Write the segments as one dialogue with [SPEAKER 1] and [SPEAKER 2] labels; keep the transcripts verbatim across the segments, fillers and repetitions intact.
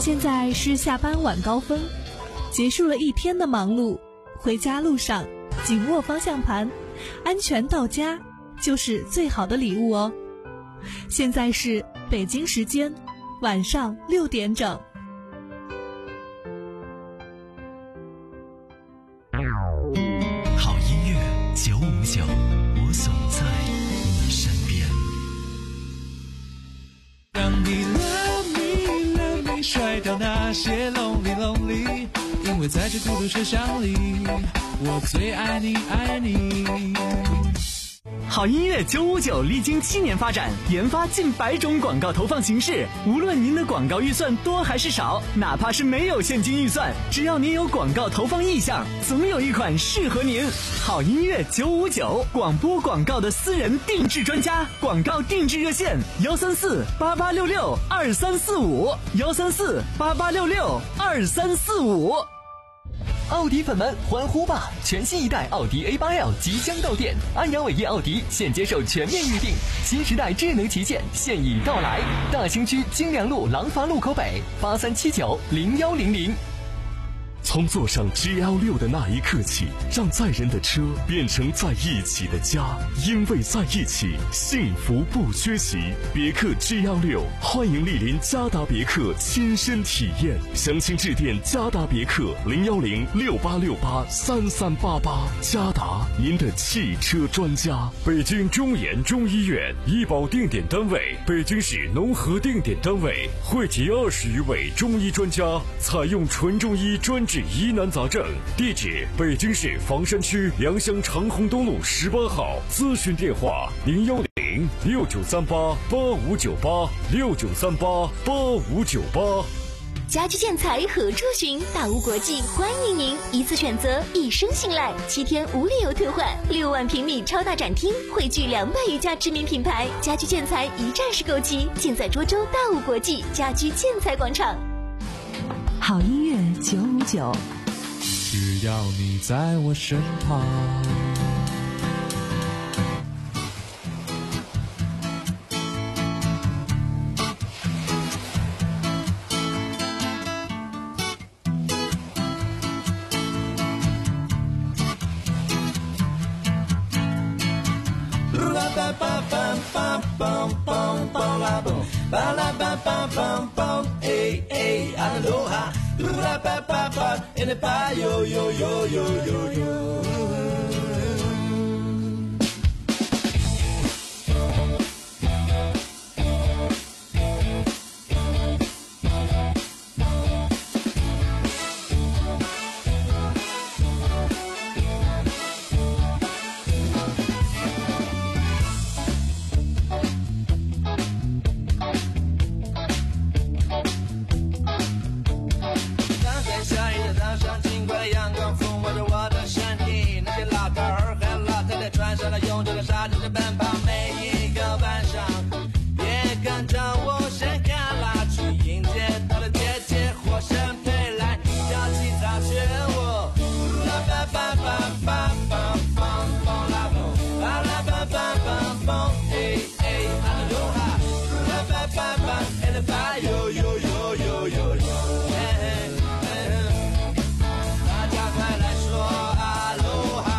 [SPEAKER 1] 现在是下班晚高峰，结束了一天的忙碌，回家路上紧握方向盘，安全到家就是最好的礼物哦。现在是北京时间晚上六点整。
[SPEAKER 2] 好音乐九五九，我总在你身边。
[SPEAKER 3] 让你 love me love me 甩掉那些 lonely lonely， 因为在这孤独车厢里，我最爱你爱你。
[SPEAKER 4] 好音乐九五九历经七年发展，研发近百种广告投放形式。无论您的广告预算多还是少，哪怕是没有现金预算，只要您有广告投放意向，总有一款适合您。好音乐九五九，广播广告的私人定制专家，广告定制热线幺三四八八六六二三四五幺三四八八六六二三四五。
[SPEAKER 5] 奥迪粉们欢呼吧！全新一代奥迪 A 八 L 即将到店，安阳伟业奥迪现接受全面预定，新时代智能旗舰现已到来。大兴区金良路廊坊路口北八三七九零幺零零。
[SPEAKER 6] 从坐上 G L 六 的那一刻起，让载人的车变成在一起的家，因为在一起，幸福不缺席。别克 G L 六，欢迎莅临嘉达别克亲身体验，详情致电嘉达别克零幺零六八六八三三八八。嘉达，您的汽车专家。
[SPEAKER 7] 北京中研中医院医保定点单位，北京市农合定点单位，汇集二十余位中医专家，采用纯中医专治疑难杂症。地址：北京市房山区良乡长虹东路十八号。咨询电话：零幺零六九三八八五九八六九三八八五九八。
[SPEAKER 8] 家居建材何处寻？大屋国际欢迎您，一次选择，一生信赖，七天无理由退换，六万平米超大展厅，汇聚两百余家知名品牌，家居建材一站式购齐，尽在涿州大屋国际家居建材广场。
[SPEAKER 1] 好音乐九五九，
[SPEAKER 3] 只要你在我身旁。
[SPEAKER 9] 巴拉巴巴巴巴，哎哎，阿罗哈，噜啦巴巴巴，哎那巴哟哟哟哟哟哟。穿上了用这个沙子的奔跑，每一个晚上，别跟着我身干拉去迎接到了姐姐火神推来，跳起早学我，啦吧吧吧吧吧吧吧啦吧，啊啦吧吧吧吧，哎哎，阿拉罗哈，啦吧吧吧，哎啦吧哟哟哟哟哟哟，大家快来说阿罗哈。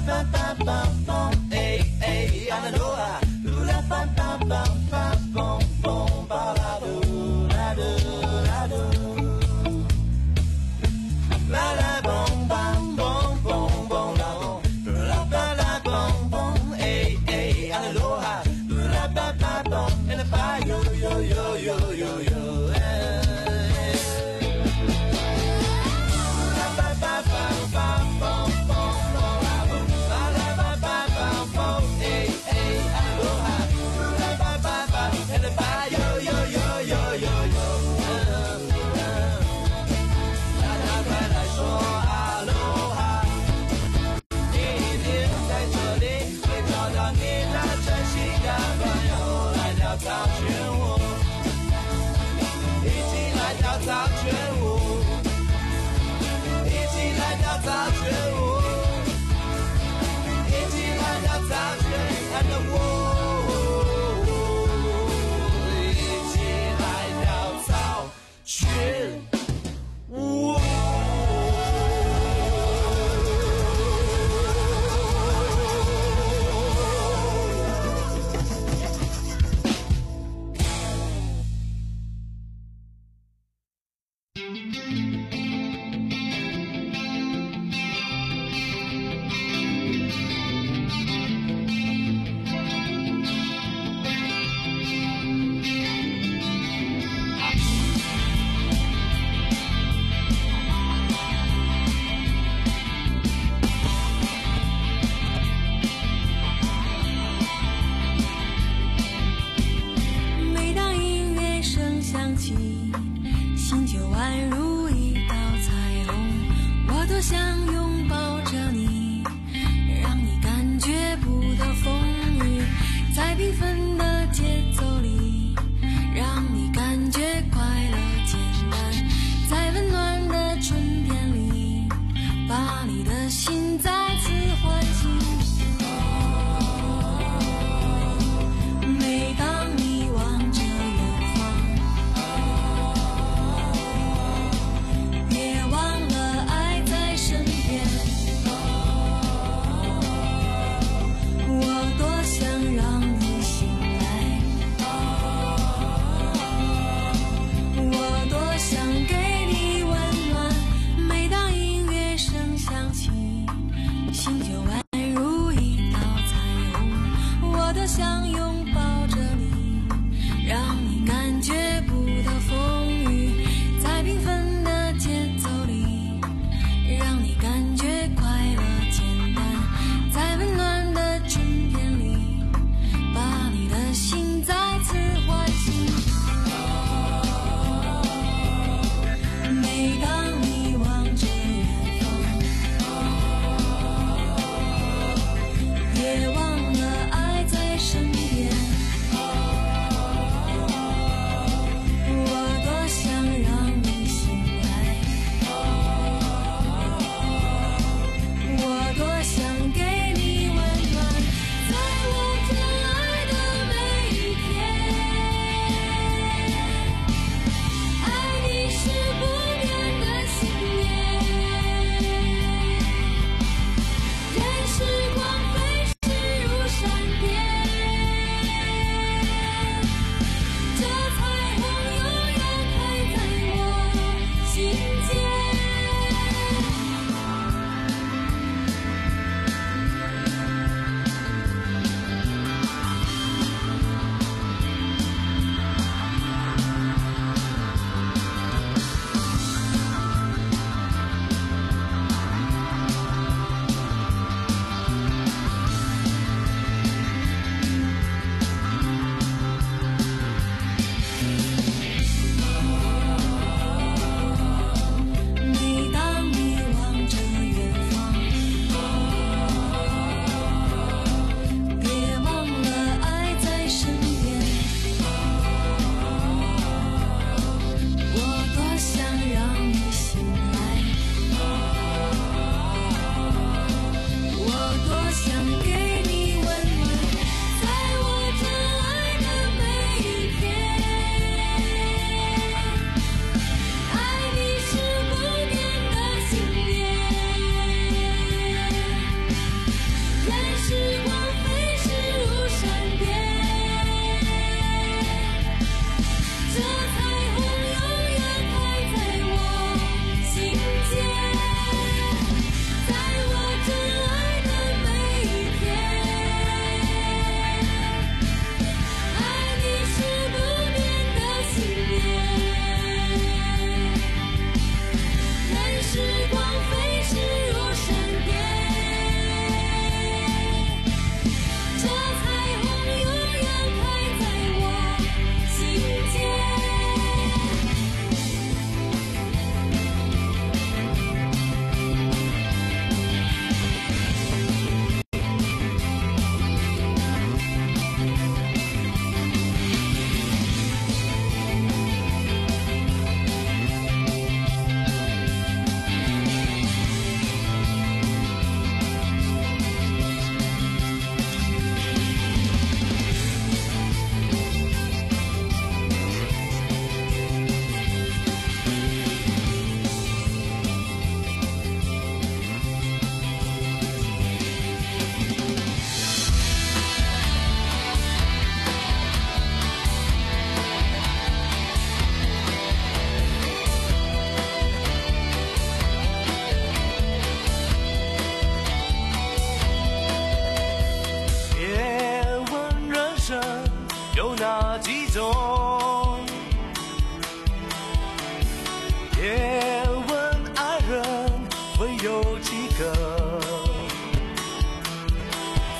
[SPEAKER 10] 别忘了爱在身边。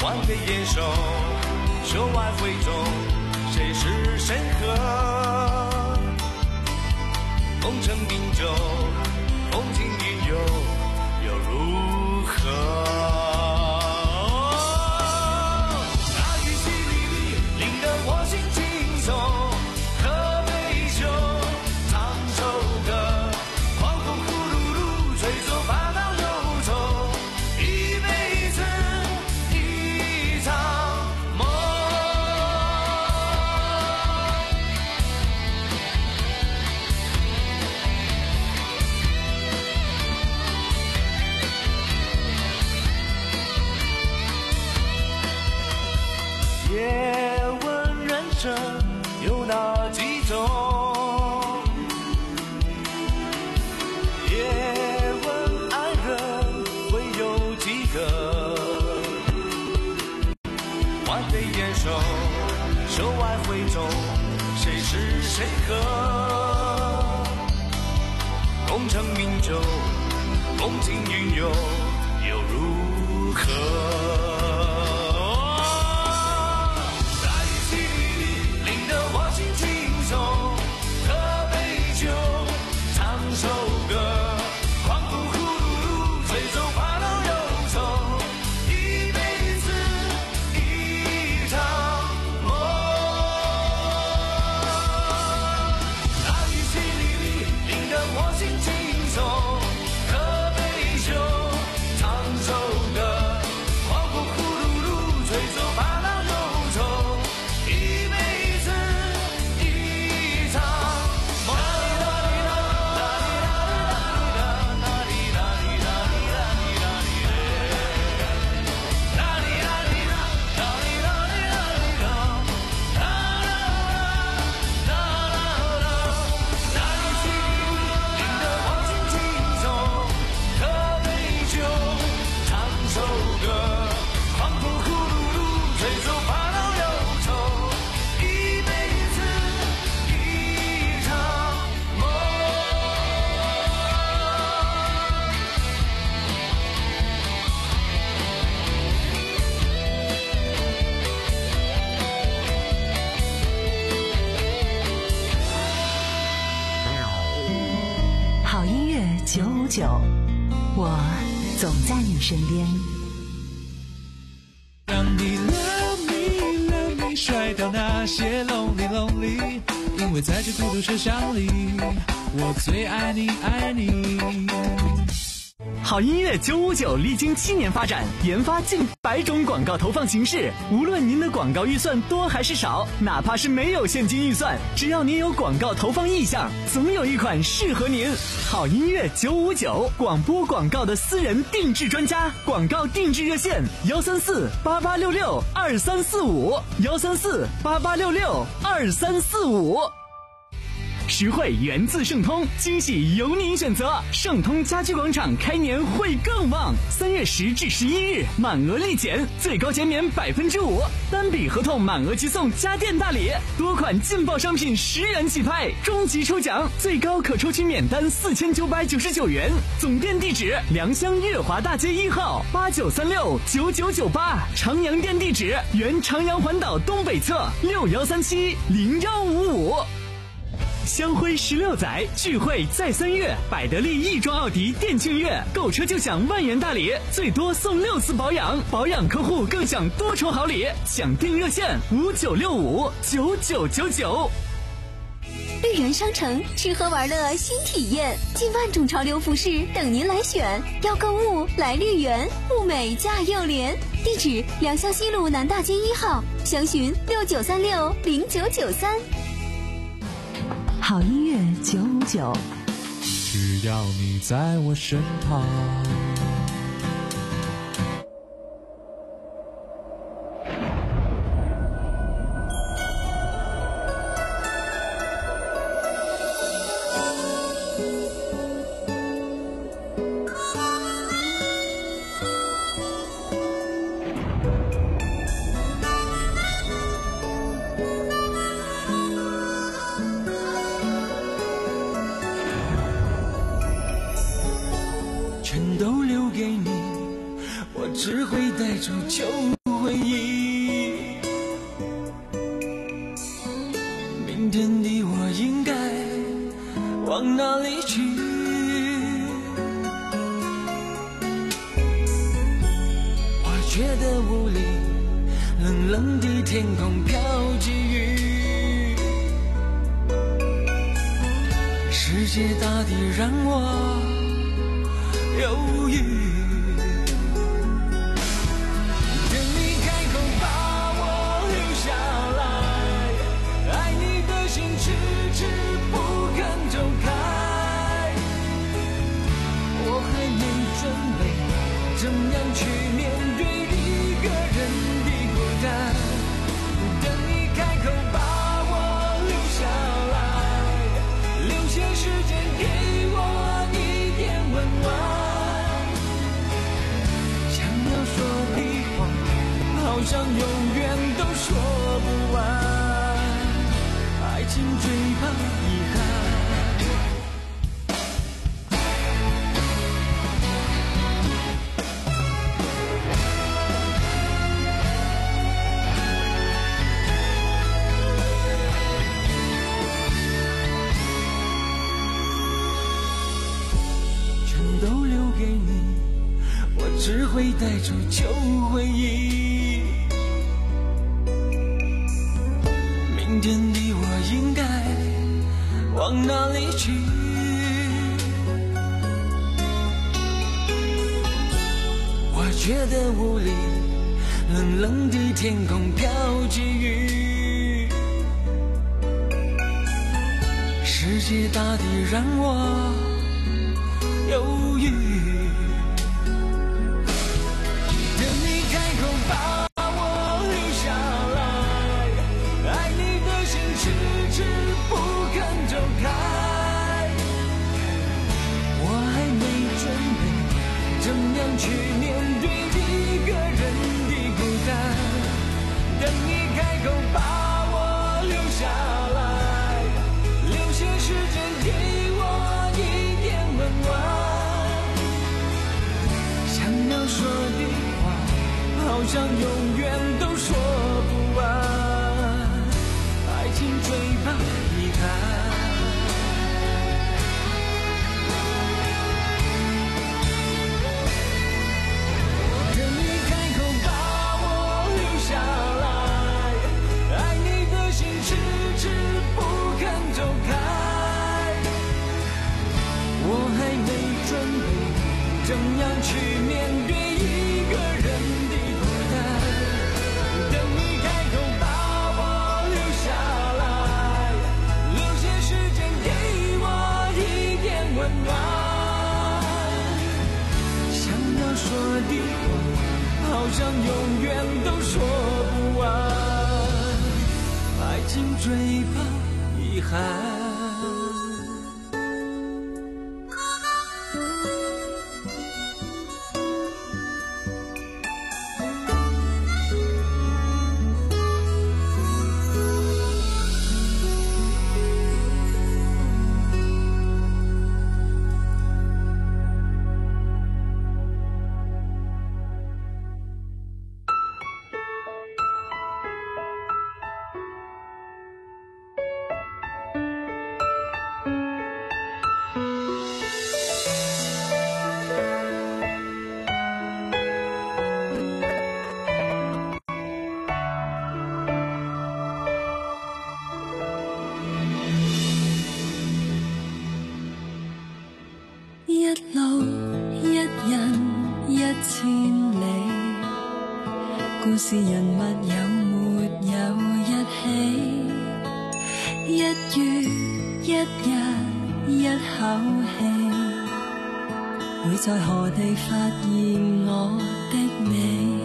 [SPEAKER 9] 换个眼手，手腕挥中，谁是谁和？功成名就，风轻云游，又如何？大雨淅沥沥，淋得我心轻松。喝杯酒，唱首歌，狂风呼噜噜，吹走烦恼忧愁。一辈子，一场梦。夜问人生有哪几种？夜问爱人会有几个？换杯眼手，手腕挥中，谁是谁和？功成名就，风轻云游，又如何？首歌，狂风呼噜噜，吹走烦恼忧愁。一辈子，一场梦。大雨淅沥沥，淋得我心轻松。喝杯酒，唱首歌，狂风呼噜噜，吹走烦恼忧愁。一辈子，一场梦。
[SPEAKER 10] 九五九，我总在你身边。
[SPEAKER 3] 让你 love me love me 甩掉那些 lonely lonely， 因为在这孤独车厢里，我最爱你爱你。
[SPEAKER 4] 好音乐九五九历经七年发展，研发近百种广告投放形式。无论您的广告预算多还是少，哪怕是没有现金预算，只要您有广告投放意向，总有一款适合您。好音乐九五九，广播广告的私人定制专家，广告定制热线：幺三四八八六六二三四五，幺三四八八六六二三四五。实惠源自盛通，惊喜由您选择。盛通家居广场开年会更旺，三月十至十一日满额立减，最高减免百分之五，单笔合同满额即送家电大礼，多款劲爆商品十元起拍，终极抽奖最高可抽取免单四千九百九十九元。总店地址：良乡月华大街一号八九三六九九九八，长阳店地址：原长阳环岛东北侧六幺三七零幺五五。香辉十六载，聚会在三月，百得利亦庄奥迪店庆月，购车就享万元大礼，最多送六次保养，保养客户更享多重好礼。抢订热线：五九六五九九九九。
[SPEAKER 8] 绿源商城吃喝玩乐新体验，近万种潮流服饰等您来选。要购物来绿源，物美价又廉。地址：良乡西路南大街一号，详询六九三六零九九三。
[SPEAKER 10] 好音乐九五九，
[SPEAKER 3] 只要你在我身旁。
[SPEAKER 9] 都
[SPEAKER 11] 哪里去？我觉得无力，冷冷的天空飘起雨，世界大地让我犹豫。怎样去面对一个人的孤单？等你开口把我留下来，留些时间给我一点温暖。想要说的话，好像永远都说不完。爱情最怕遗憾。只会带走旧回忆，明天的我应该往哪里去？我觉得无力，冷冷的天空飘起雨，世界大地让我犹豫。去面对一个人的孤单，等你开口把我留下来，留些时间给我一点温暖。想要说的话，好像永远都说不完。爱情最怕遗憾。怎样去面对一个人的孤单？等你开口把我留下来，留些时间给我一点温暖。想要说的话，好像永远都说不完。爱情最怕遗憾。
[SPEAKER 12] 故事人物有沒有一起？一月一日一口氣，會在何地發現我的你？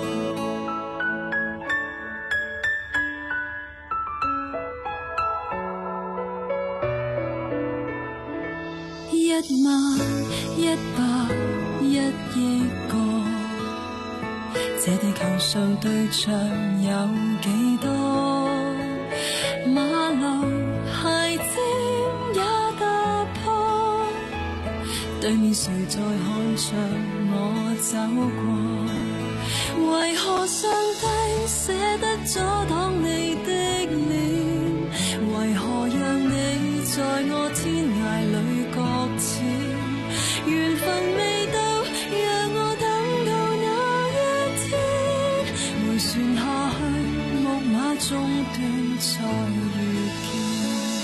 [SPEAKER 12] 一萬一百一億個，這地球上對象有幾多？馬路鞋尖也踏破，對面誰在看着我走過？為何上帝捨得阻擋你的臉？為何讓你在我天涯裏再遇見。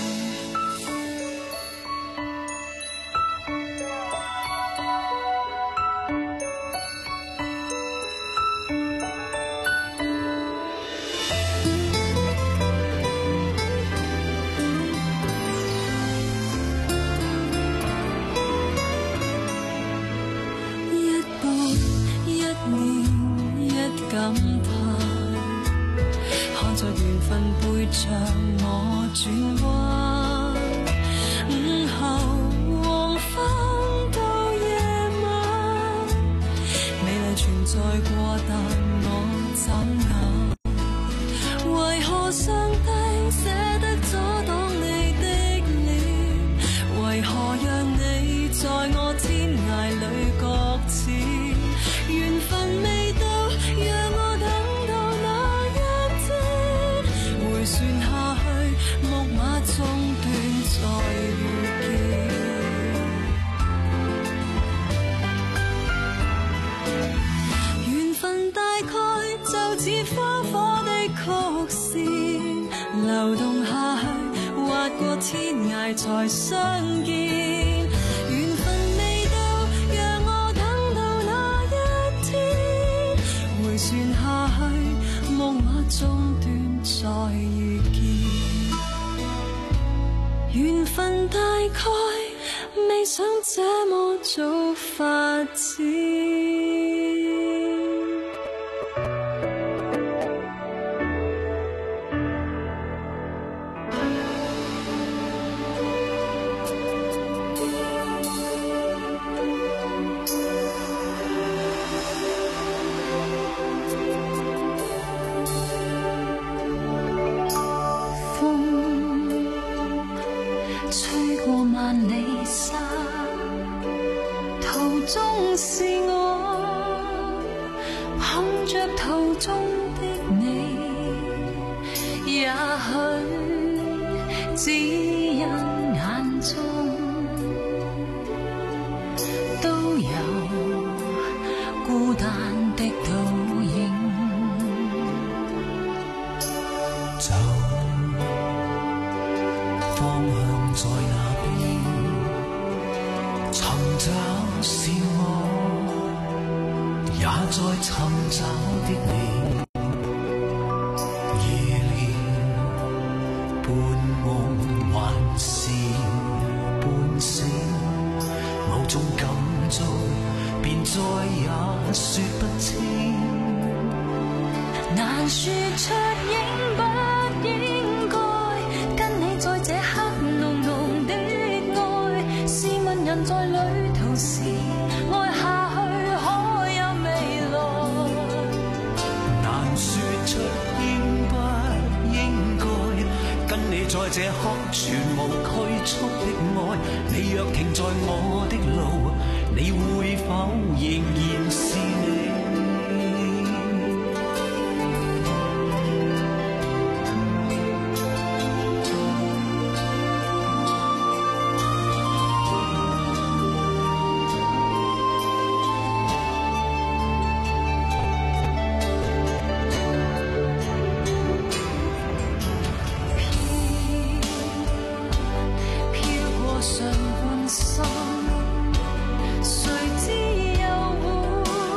[SPEAKER 12] 感嘆，看着緣分背着我轉彎，午後黃昏到夜晚，美麗存在過，但我眨眼，為何上帝捨得阻擋你的臉？為何讓你在我天涯裏擱淺？緣分未到，讓我等到那一天，回旋下去，木馬中斷再遇見。緣分大概就似花火的曲線，流動下去，劃過天涯才相見。旋下去，木馬中斷再遇見，緣分大概未想這麼早發展。中是我碰着途中的你，也許只因眼中都有孤單的倒影。
[SPEAKER 11] 走，方向在哪邊？尋找是我，也在尋找的你。夜練半夢還是半醒，某種感觸便再也說不清。
[SPEAKER 12] 難說出應不應該跟你在這刻濃濃的愛，試問人在旅途時愛下去可有未來？
[SPEAKER 11] 難說出應不應該跟你在這刻全無拘束的愛，你若停在我的路，你會否仍然是你？
[SPEAKER 12] 上半生，誰知又會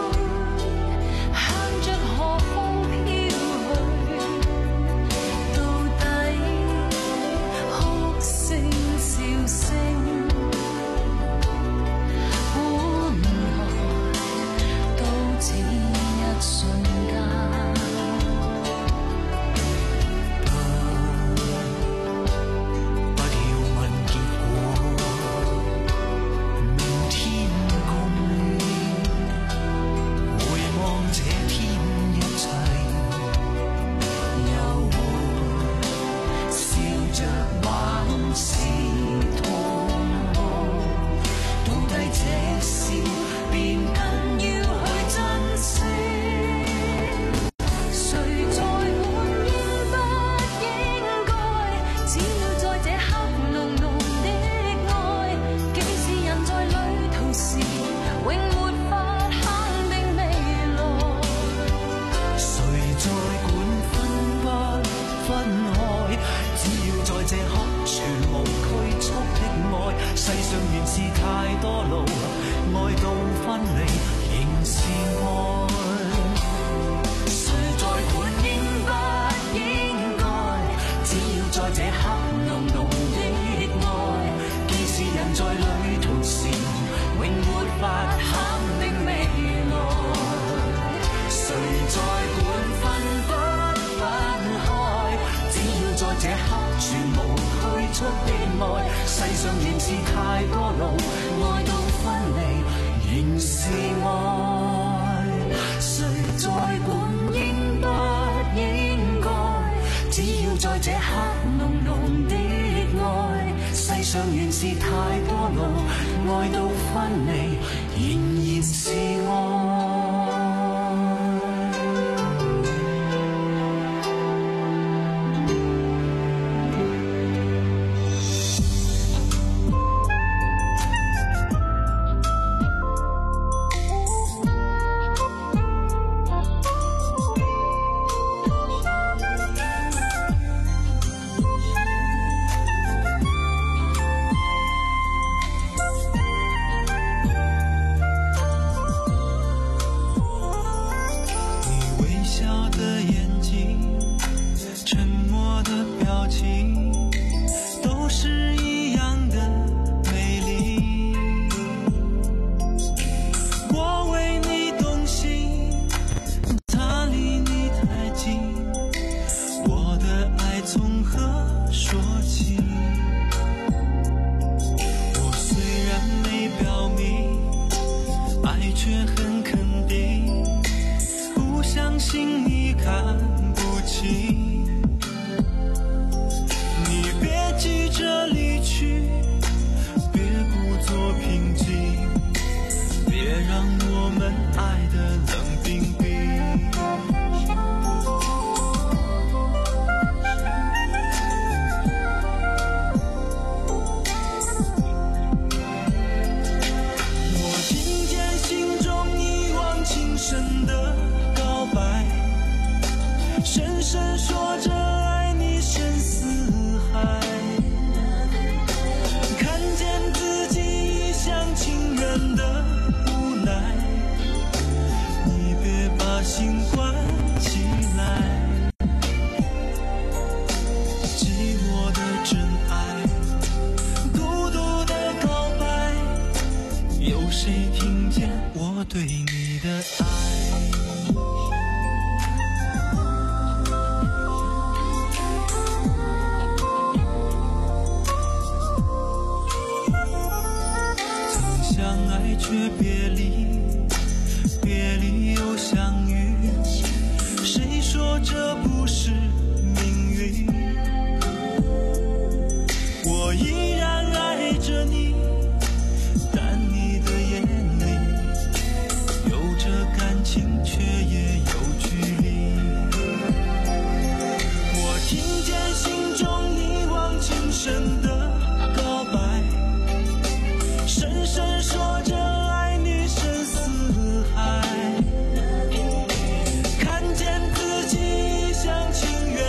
[SPEAKER 11] 世上仍是太多路，愛到分離仍是愛，誰在管應不應該？只要在這刻濃濃的愛，世上原是太多路，愛到分離仍然是愛。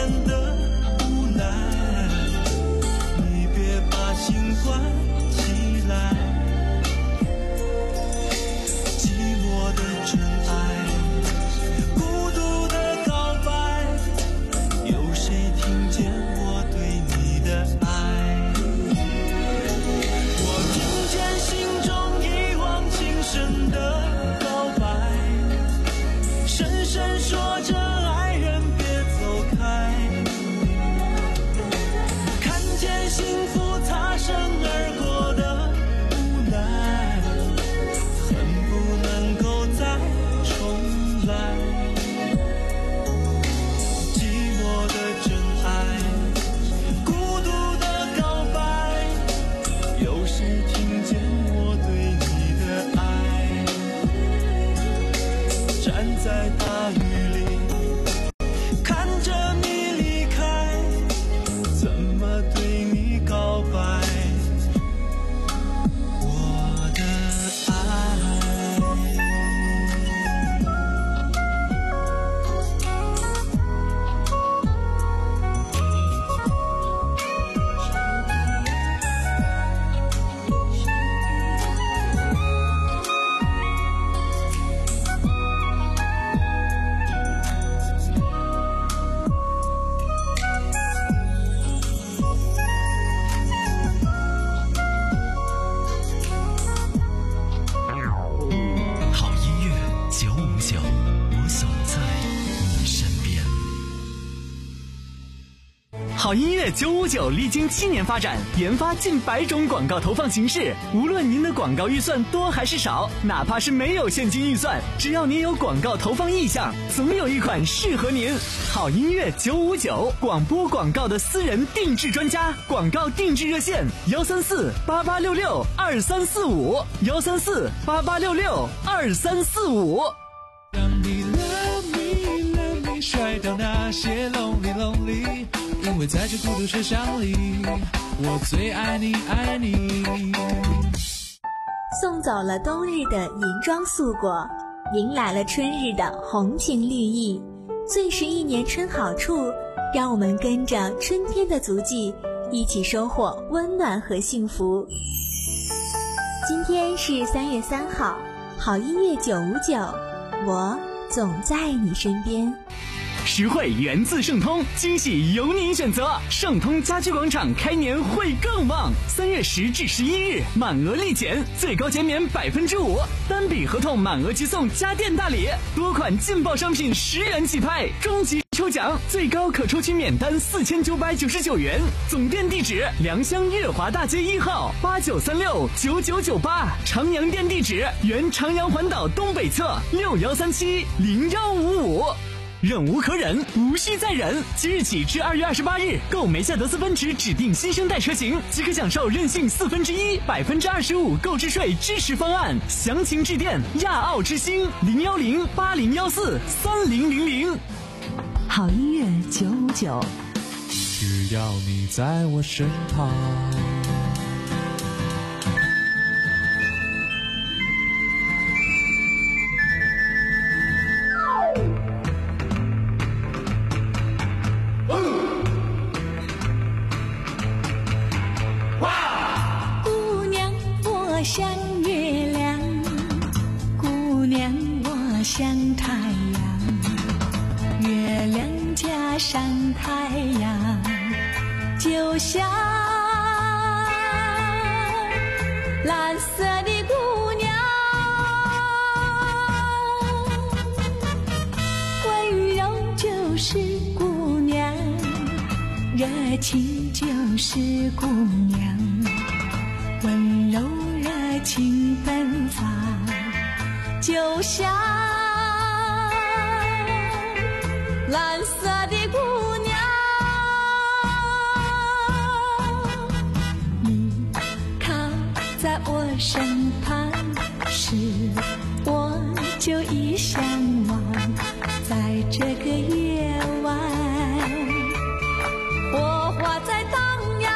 [SPEAKER 11] 心关起
[SPEAKER 4] 好音乐九五九历经七年发展，研发近百种广告投放形式。无论您的广告预算多还是少，哪怕是没有现金预算，只要您有广告投放意向，总有一款适合您。好音乐九五九，广播广告的私人定制专家，广告定制热线：幺三四八八六六二三四五，幺三四八八六六二三四五。
[SPEAKER 3] 让你 love me love me 甩掉那些 lonely lonely， 因为在这孤独车厢里，我最爱你爱你。
[SPEAKER 8] 送走了冬日的银装素裹，迎来了春日的红情绿意。最是一年春好处，让我们跟着春天的足迹，一起收获温暖和幸福。今天是三月三号，好音乐九五九，我总在你身边。
[SPEAKER 4] 实惠源自盛通，惊喜由您选择。盛通家居广场开年会更旺，三月十至十一日满额立减，最高减免百分之五，单笔合同满额即送家电大礼，多款劲爆商品十元起拍，终极抽奖最高可抽取免单四千九百九十九元。总店地址：良乡月华大街一号八九三六九九九八，长阳店地址：原长阳环岛东北侧六幺三七零幺五五。忍无可忍，无需再忍。即日起至二月二十八日，购梅赛德斯奔驰指定新生代车型，即可享受任性四分之一、百分之二十五购置税支持方案。详情致电亚奥之星零幺零八零幺四三零零零。
[SPEAKER 10] 好音乐九五九，
[SPEAKER 3] 只要你在我身旁。
[SPEAKER 12] 像月亮，姑娘我像太阳，月亮加上太阳，就像蓝色的姑娘，温柔就是姑娘，热情就是姑娘，温柔热情奔放，就像蓝色的姑娘。你靠在我身旁时，我就已向往，在这个夜晚，火花在荡漾。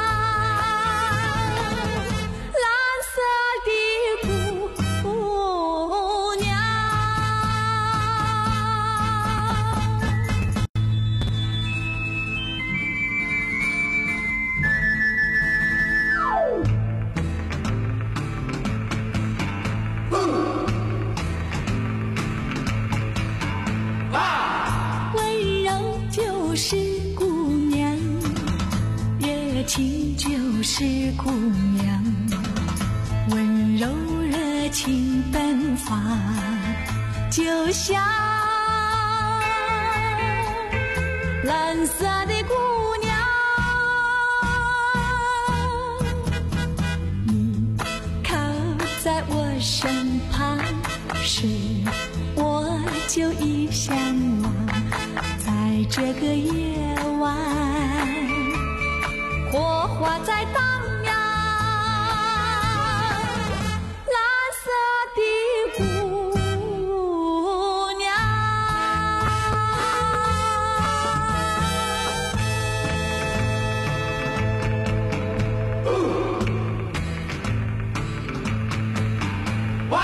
[SPEAKER 12] 情就是姑娘，温柔热情奔放，就像蓝色的姑娘。你靠在我身旁时，我就已向往，在这个夜晚，火花在荡漾，蓝色的姑娘。
[SPEAKER 9] 哇！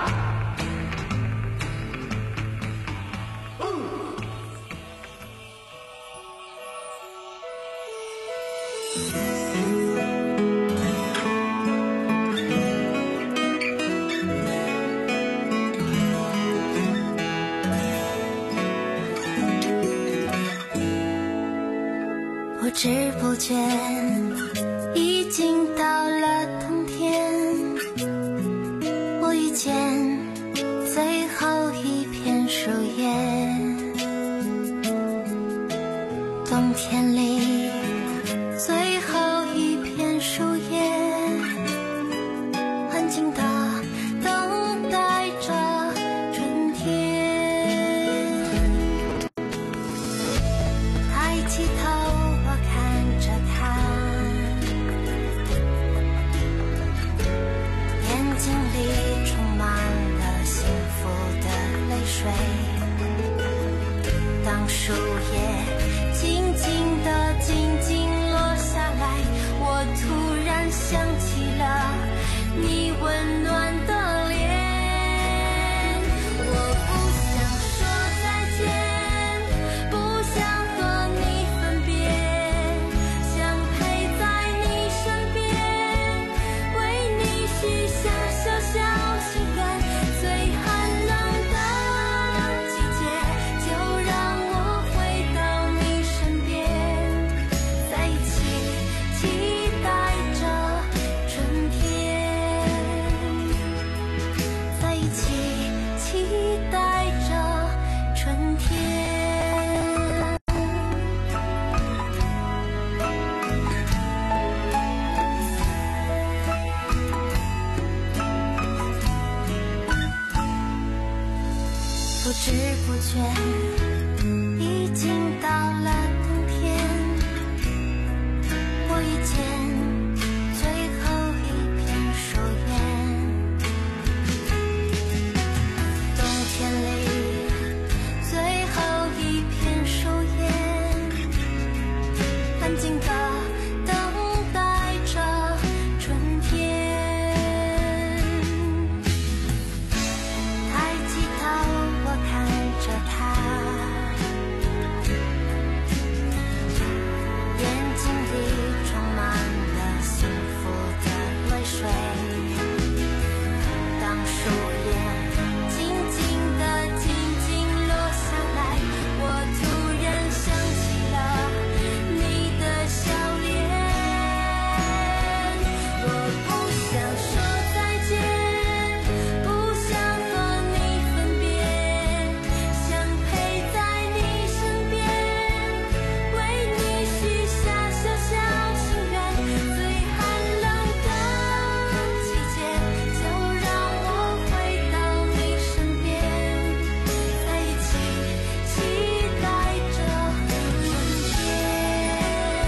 [SPEAKER 13] 不知不觉已经到了冬天，我遇见最后一片树叶。冬天里树叶静静地静静落下来，我突然想起了你温暖的脸。我不想说再见，不想和你分别，想陪在你身边，为你许下小小心愿。最寒冷的季节，就让我回到你身边，在一起期待着春天，在一起期待着春天。不知不觉已经到了冬天，我遇见最后一片树叶。冬天里最后一片树叶，安静地等待着春天。抬起头我看着它，眼睛里充满了幸福的泪水。当树叶静静地静静落下来，我突然想起了你的笑脸。我不想说再见，不想和你分别，想陪在你身边，为你许下小小心愿。最寒冷的季节，就让我回到你身边，在一起期待着春天。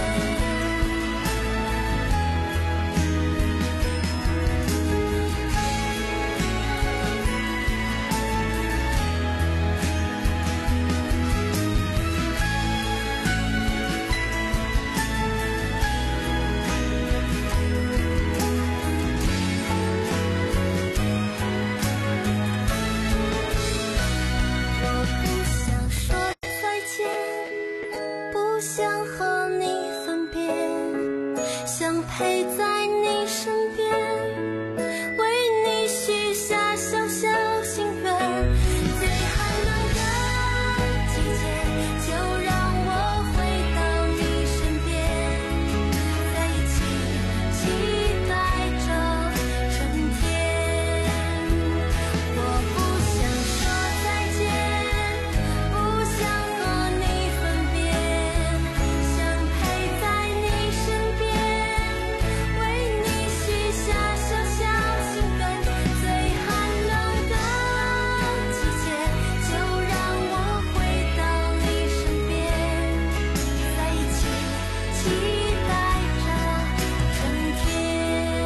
[SPEAKER 13] 我不想说再见，不想和你分别，想陪在你身边，为你许下小小心愿。最寒冷的季节，就让我回到你身边，在一起期待着春天。我不想说再见，不想和你分别，想陪在你身边，为你许下小小心愿。最寒冷的季节，就让我回到你身边，在一起期待着春天，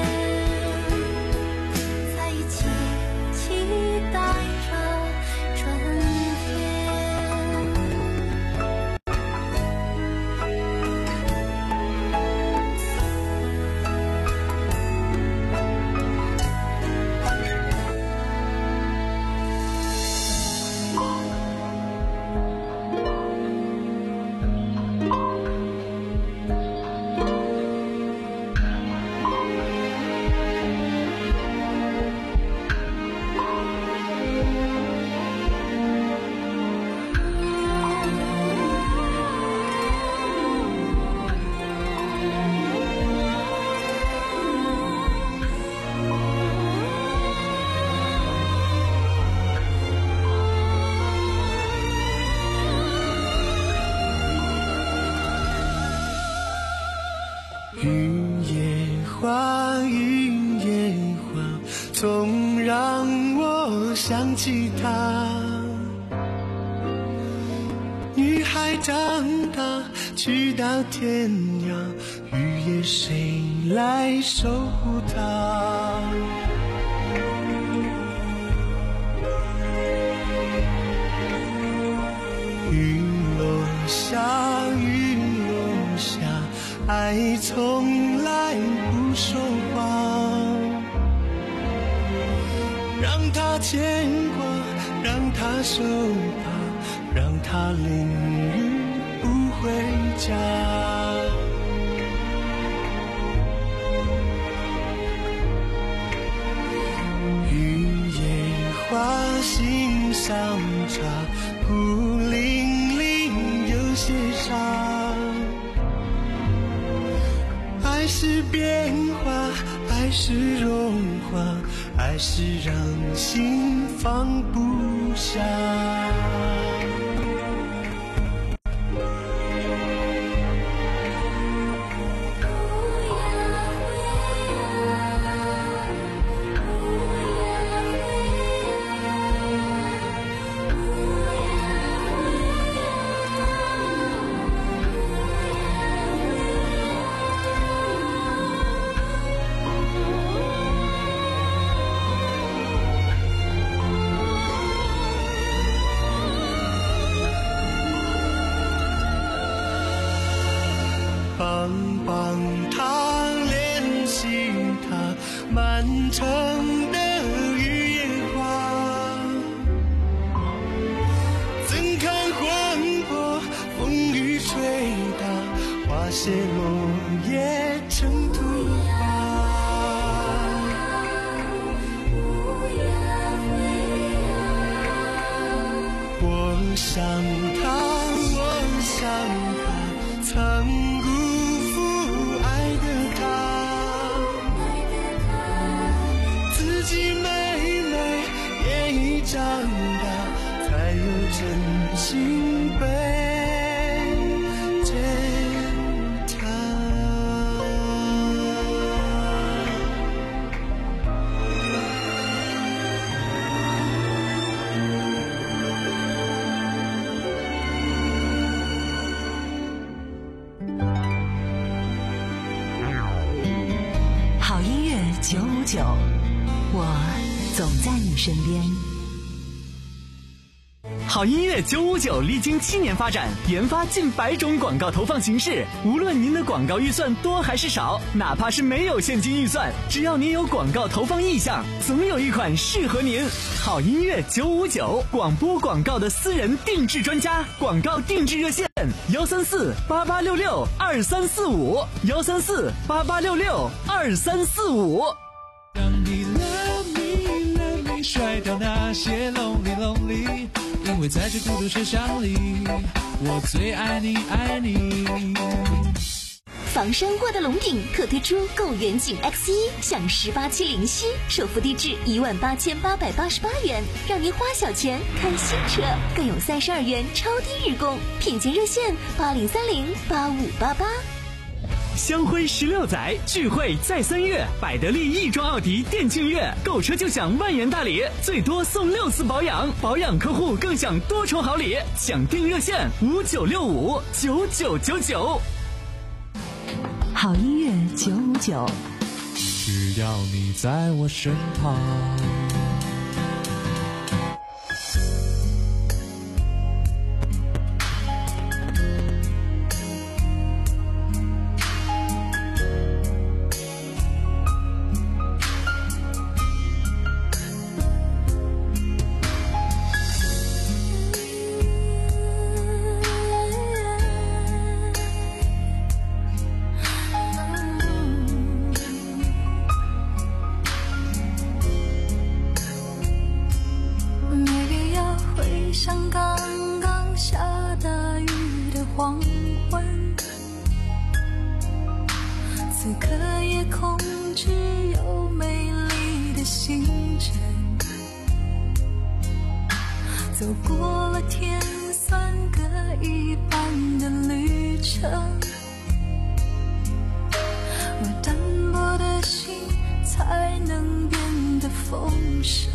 [SPEAKER 13] 在一起期待着春天。
[SPEAKER 3] 云野花，云野花，总让我想起她。女孩长大，去到天涯，雨夜谁来守护她？云落
[SPEAKER 14] 爱从来不说谎，让他牵挂，让他手把，让他淋雨不回家。雨夜花欣赏茶，孤零零有些伤。爱是变化，爱是融化，爱是让心放不下。帮帮他，怜惜他，满城的雨夜花，怎堪魂魄，风雨吹打，花谢落叶成土花。我想他，我想他，曾长大，才有真心被践踏。
[SPEAKER 10] 好音乐九五九，我总在你身边。
[SPEAKER 4] 好音乐九五九历经七年发展，研发近百种广告投放形式。无论您的广告预算多还是少，哪怕是没有现金预算，只要您有广告投放意向，总有一款适合您。好音乐九五九，广播广告的私人定制专家，广告定制热线：幺三四八八六六二三四五，幺三四八八六六二三四五。
[SPEAKER 3] 让你 love me love me 甩掉那些 lonely lonely， 因为在这孤独车厢里，我最爱你爱你。
[SPEAKER 8] 房山沃德龙顶特推出购远景 X 一 享十八期零息，首付低至一万八千八百八十八元，让您花小钱看新车，更有三十二元超低日供，品鉴热线八零三零八五八八。
[SPEAKER 4] 香辉十六载，聚会在三月，百得利亦庄奥迪店庆月，购车就享万元大礼，最多送六次保养，保养客户更享多重好礼，抢订热线五九六五九九九九。
[SPEAKER 10] 好音乐九五九，
[SPEAKER 3] 只要你在我身旁。
[SPEAKER 12] 像刚刚下大雨的黄昏，此刻夜空只有美丽的星辰，走过了天算各一半的旅程，我单薄的心才能变得丰盛，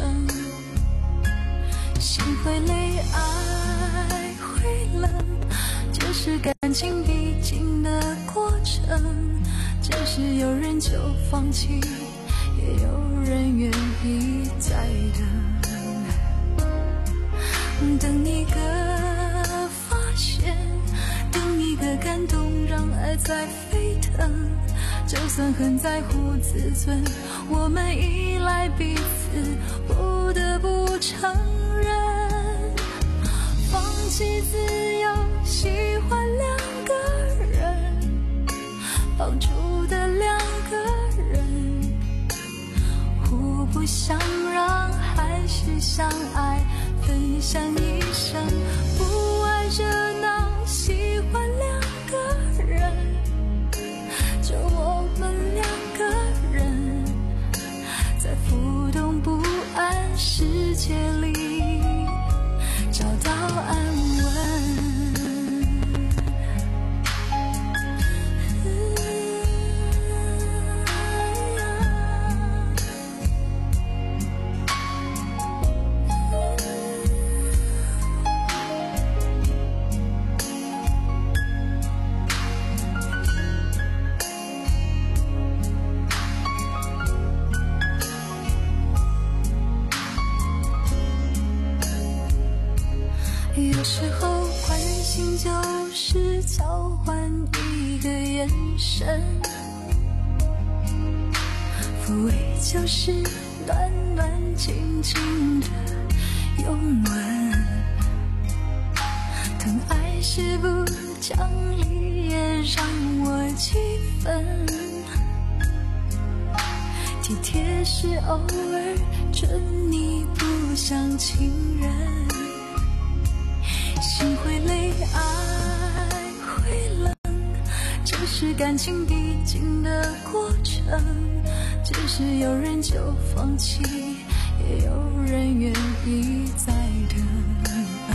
[SPEAKER 12] 心会累，爱会冷，这是感情必经的过程，只是有人就放弃，也有人愿意再等，等一个发现，等一个感动，让爱爱在沸腾，就算很在乎自尊，我们依赖彼此，不得不承认，放弃自由，喜欢两个人，绑住的两个人，互不相让，还是相爱，分享一生，不爱热闹，喜欢两个人，就我们两个人，在浮动不安世界里找到安稳。有时候关心就是交换一个眼神，抚慰就是暖暖静静的拥吻，疼爱是不讲理也让我气愤，体贴是偶尔准你不像情人，心会累，爱会冷，这是感情必经的过程，只是有人就放弃，也有人愿意再等，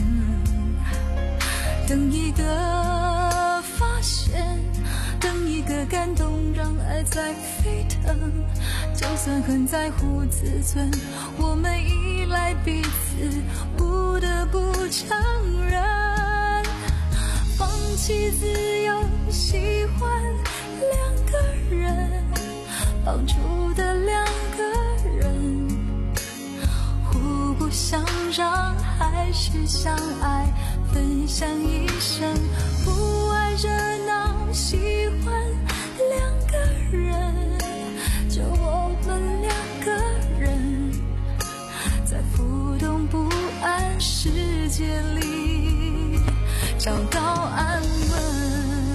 [SPEAKER 12] 等一个发现，等一个感动，让爱在沸腾，就算很在乎自尊，我们依赖彼此，不得不承认，放弃自由，喜欢两个人，绑住的两个人，互不相让，还是相爱，分享一生，不爱热闹，喜欢两个人，就我们两个人，在浮动不安世界里找到安稳。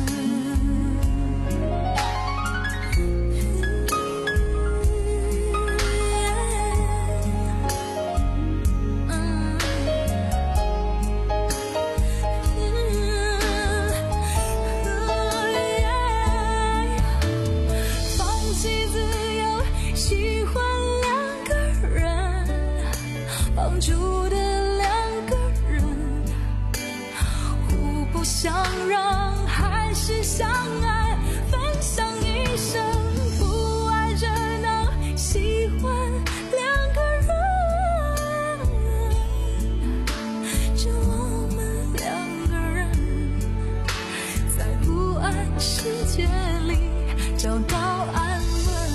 [SPEAKER 12] 住的两个人，互不相让，还是相爱，分享一生，不爱热闹，喜欢两个人，就我们两个人，在不安世界里找到安稳。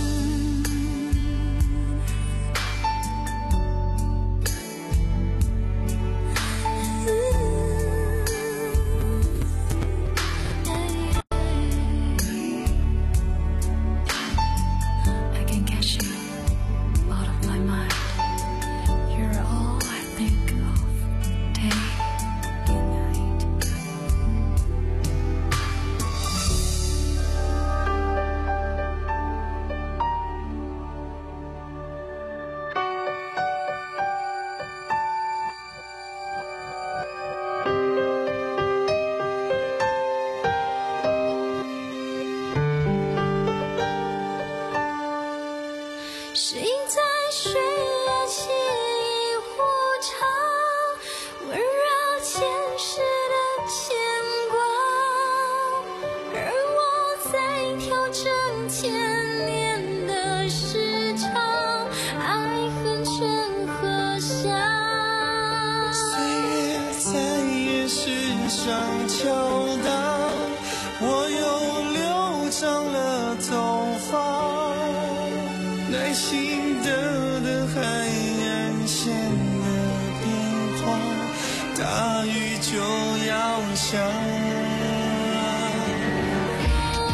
[SPEAKER 12] 谁在岁月沏一壶茶，温热前世的牵挂，而我在调整千年的时差，爱恨成河下。
[SPEAKER 14] 岁月在夜市上敲打，我又留长了头发，耐心的等海岸线的变化，大雨就要下。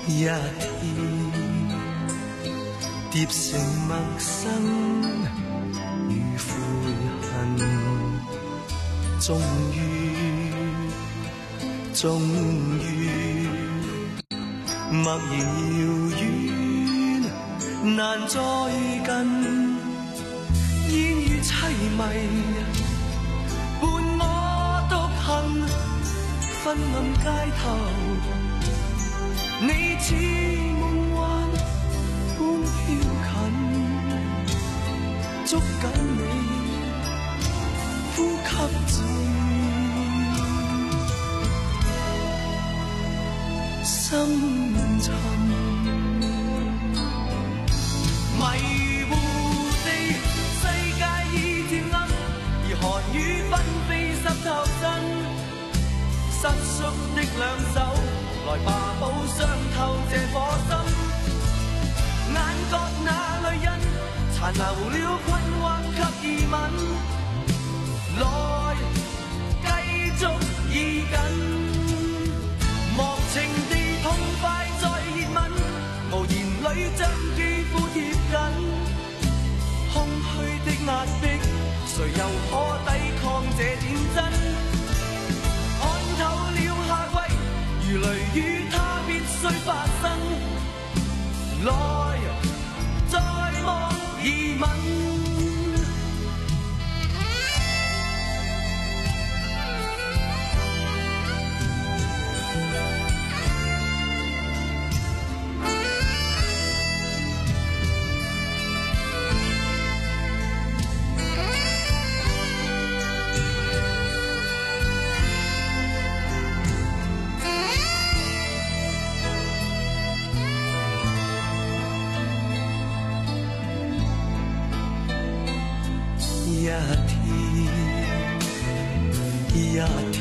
[SPEAKER 14] 一天疊成陌生與悔恨，終於終於默然遙遠難再近，煙雨凄迷伴我獨行，昏暗街頭你似夢幻般飄近，捉緊你呼吸自深沉，迷糊地世界已漸暗，而寒雨紛飛濕透身，失縮的兩手來吧，補傷透這顆心，眼角那淚印殘留了困惑及疑問，來繼續依緊，忘情地痛快再熱吻，無言裏將肌膚貼緊，空虛的壓迫，誰又可抵抗這點真？看透了夏季，如雷雨，它必須發生。來，再望疑問。一天一天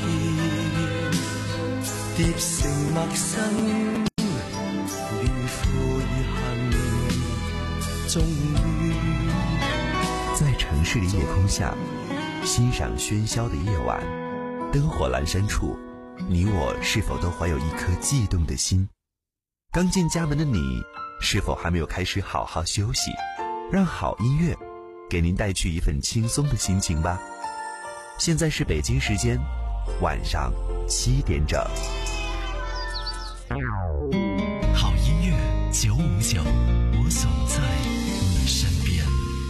[SPEAKER 14] 疊成陌生與悔恨，終於
[SPEAKER 15] 在城市的夜空下欣賞喧囂的夜晚，燈火闌珊處，你我是否都懷有一顆悸動的心？剛進家門的你，是否還沒有開始好好休息？讓好音樂給您帶去一份輕鬆的心情吧。現在是北京時間晚上七點整。
[SPEAKER 2] 好音樂九五九，我總在你身邊。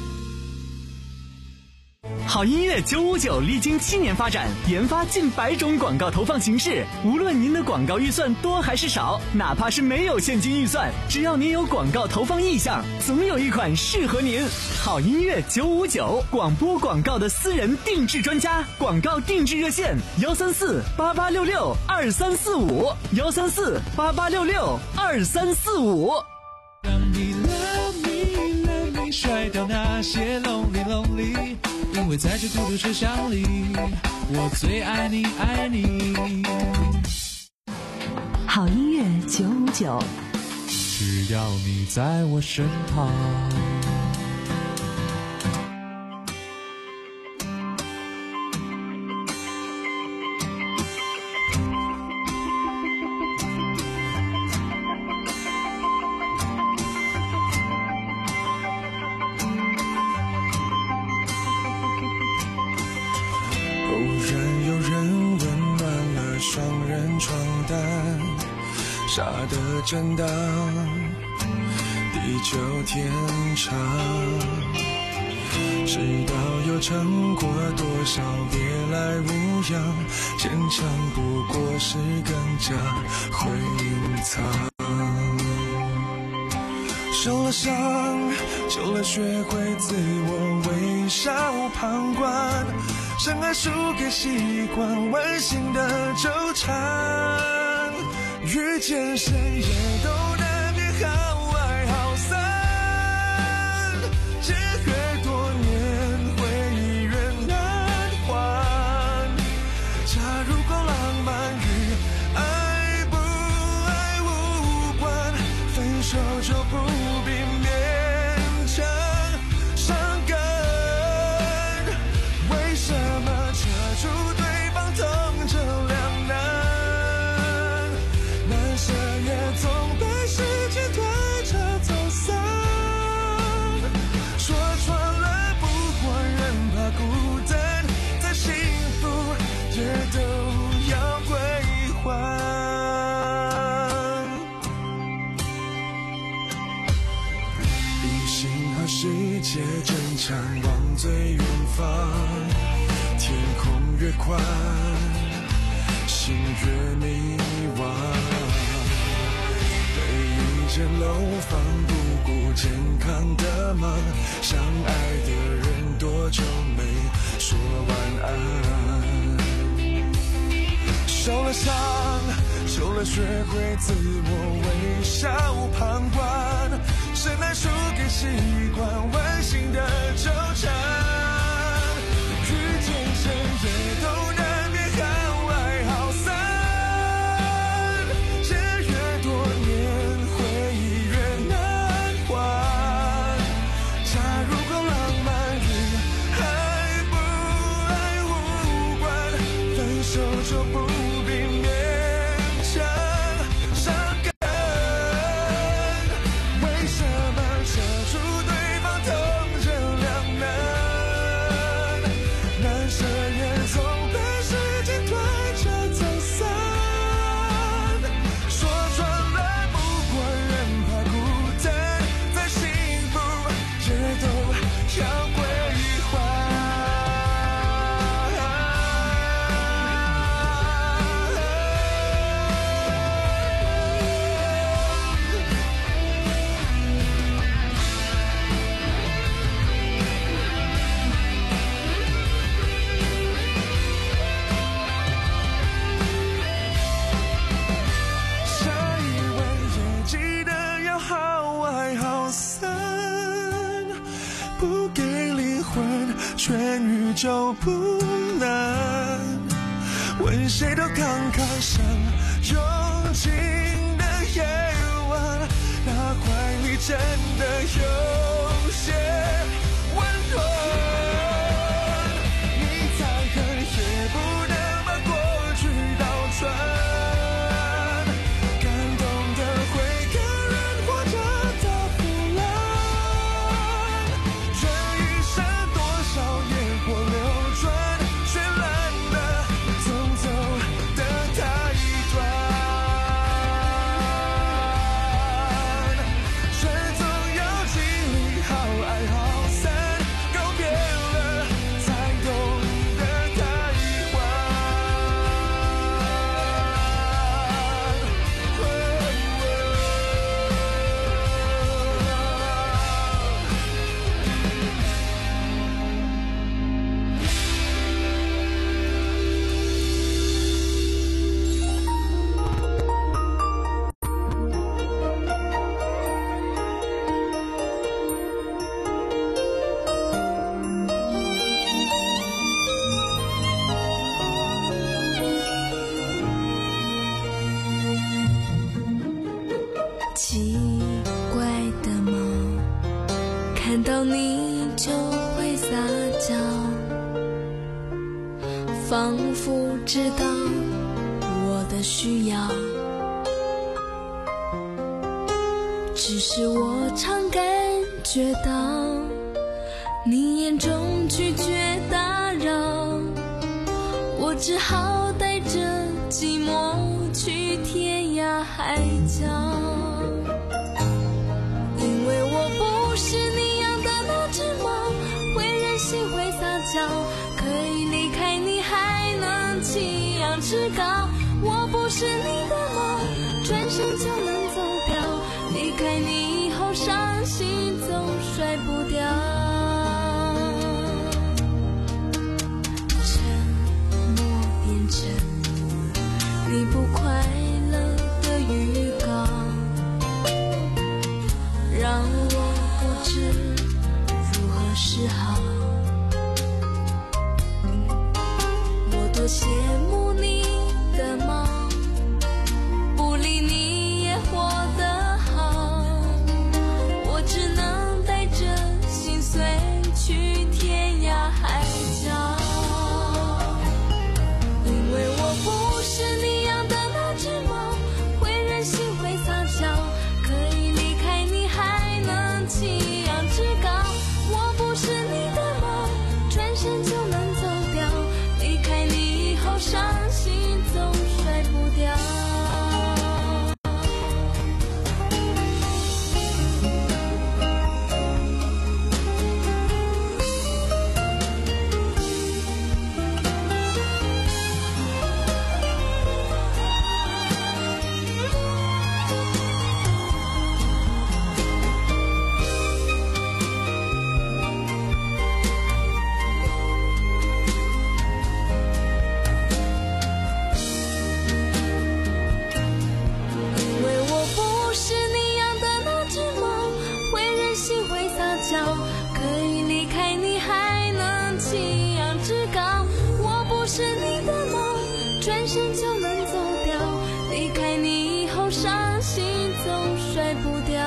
[SPEAKER 4] 好音樂九五九歷經七年發展，研發近百種廣告投放形式。無論您的廣告預算多還是少，哪怕是沒有現金預算，只要您有廣告投放意向，總有一款適合您。好音樂九五九，廣播廣告的私人定制專家，廣告定制熱線幺三四八八六六二三四五幺三四八八六六二三四五。
[SPEAKER 3] 让你 love me love me 甩掉那些 lonely lonely， 因为在这孤独车厢里，我最爱你爱你。
[SPEAKER 10] 好音乐九五九，
[SPEAKER 3] 只要你在我身旁。
[SPEAKER 14] 傻的真的地久天长，知道有尝过多少别来无恙，坚强不过是更加会隐藏。受了伤，久了学会自我微笑旁观，深爱输给习惯，温馨的纠缠，遇见谁也都难免好爱好散，只可多年回忆仍难还。假如够浪漫与爱不爱无关，分手就不必勉强伤感。为什么遮住对方痛着两难？难舍也总被世界正常往最远方，天空越宽，心越迷惘。被一间楼房不顾健康的忙，相爱的人多久没说晚安？受了伤，受了学会自我微笑旁观，是难输给习惯温馨的纠缠。遇见谁也都难免好爱好散，日越多年回忆越难还。假如够浪漫，与爱不爱无关，分手就不就不难，问谁都慷慨上用尽的夜晚，那怀里真的有些温暖。你再恨也不能把过去倒转，感动的会更人活着的腐烂，人一生多少烟火流转，绚烂的总走得太短，却总要经历好爱好散，告别了才懂得太
[SPEAKER 12] 奇怪的梦，看到你就会撒娇，仿佛知道我的需要，只是我常感觉到你眼中拒绝打扰，我只好带着寂寞去天涯海角，因为我不是你养的那只猫，会任性会撒娇，可以离开你还能起仰翅高，我不是你的猫，转身就能走掉，离开你以后伤心总甩不掉，沉默变成你不快乐的预告，让我不知如何是好，我多羡慕你的猫，不理你也活得好，我只能转身就能走掉，离开你以后伤心总甩不掉。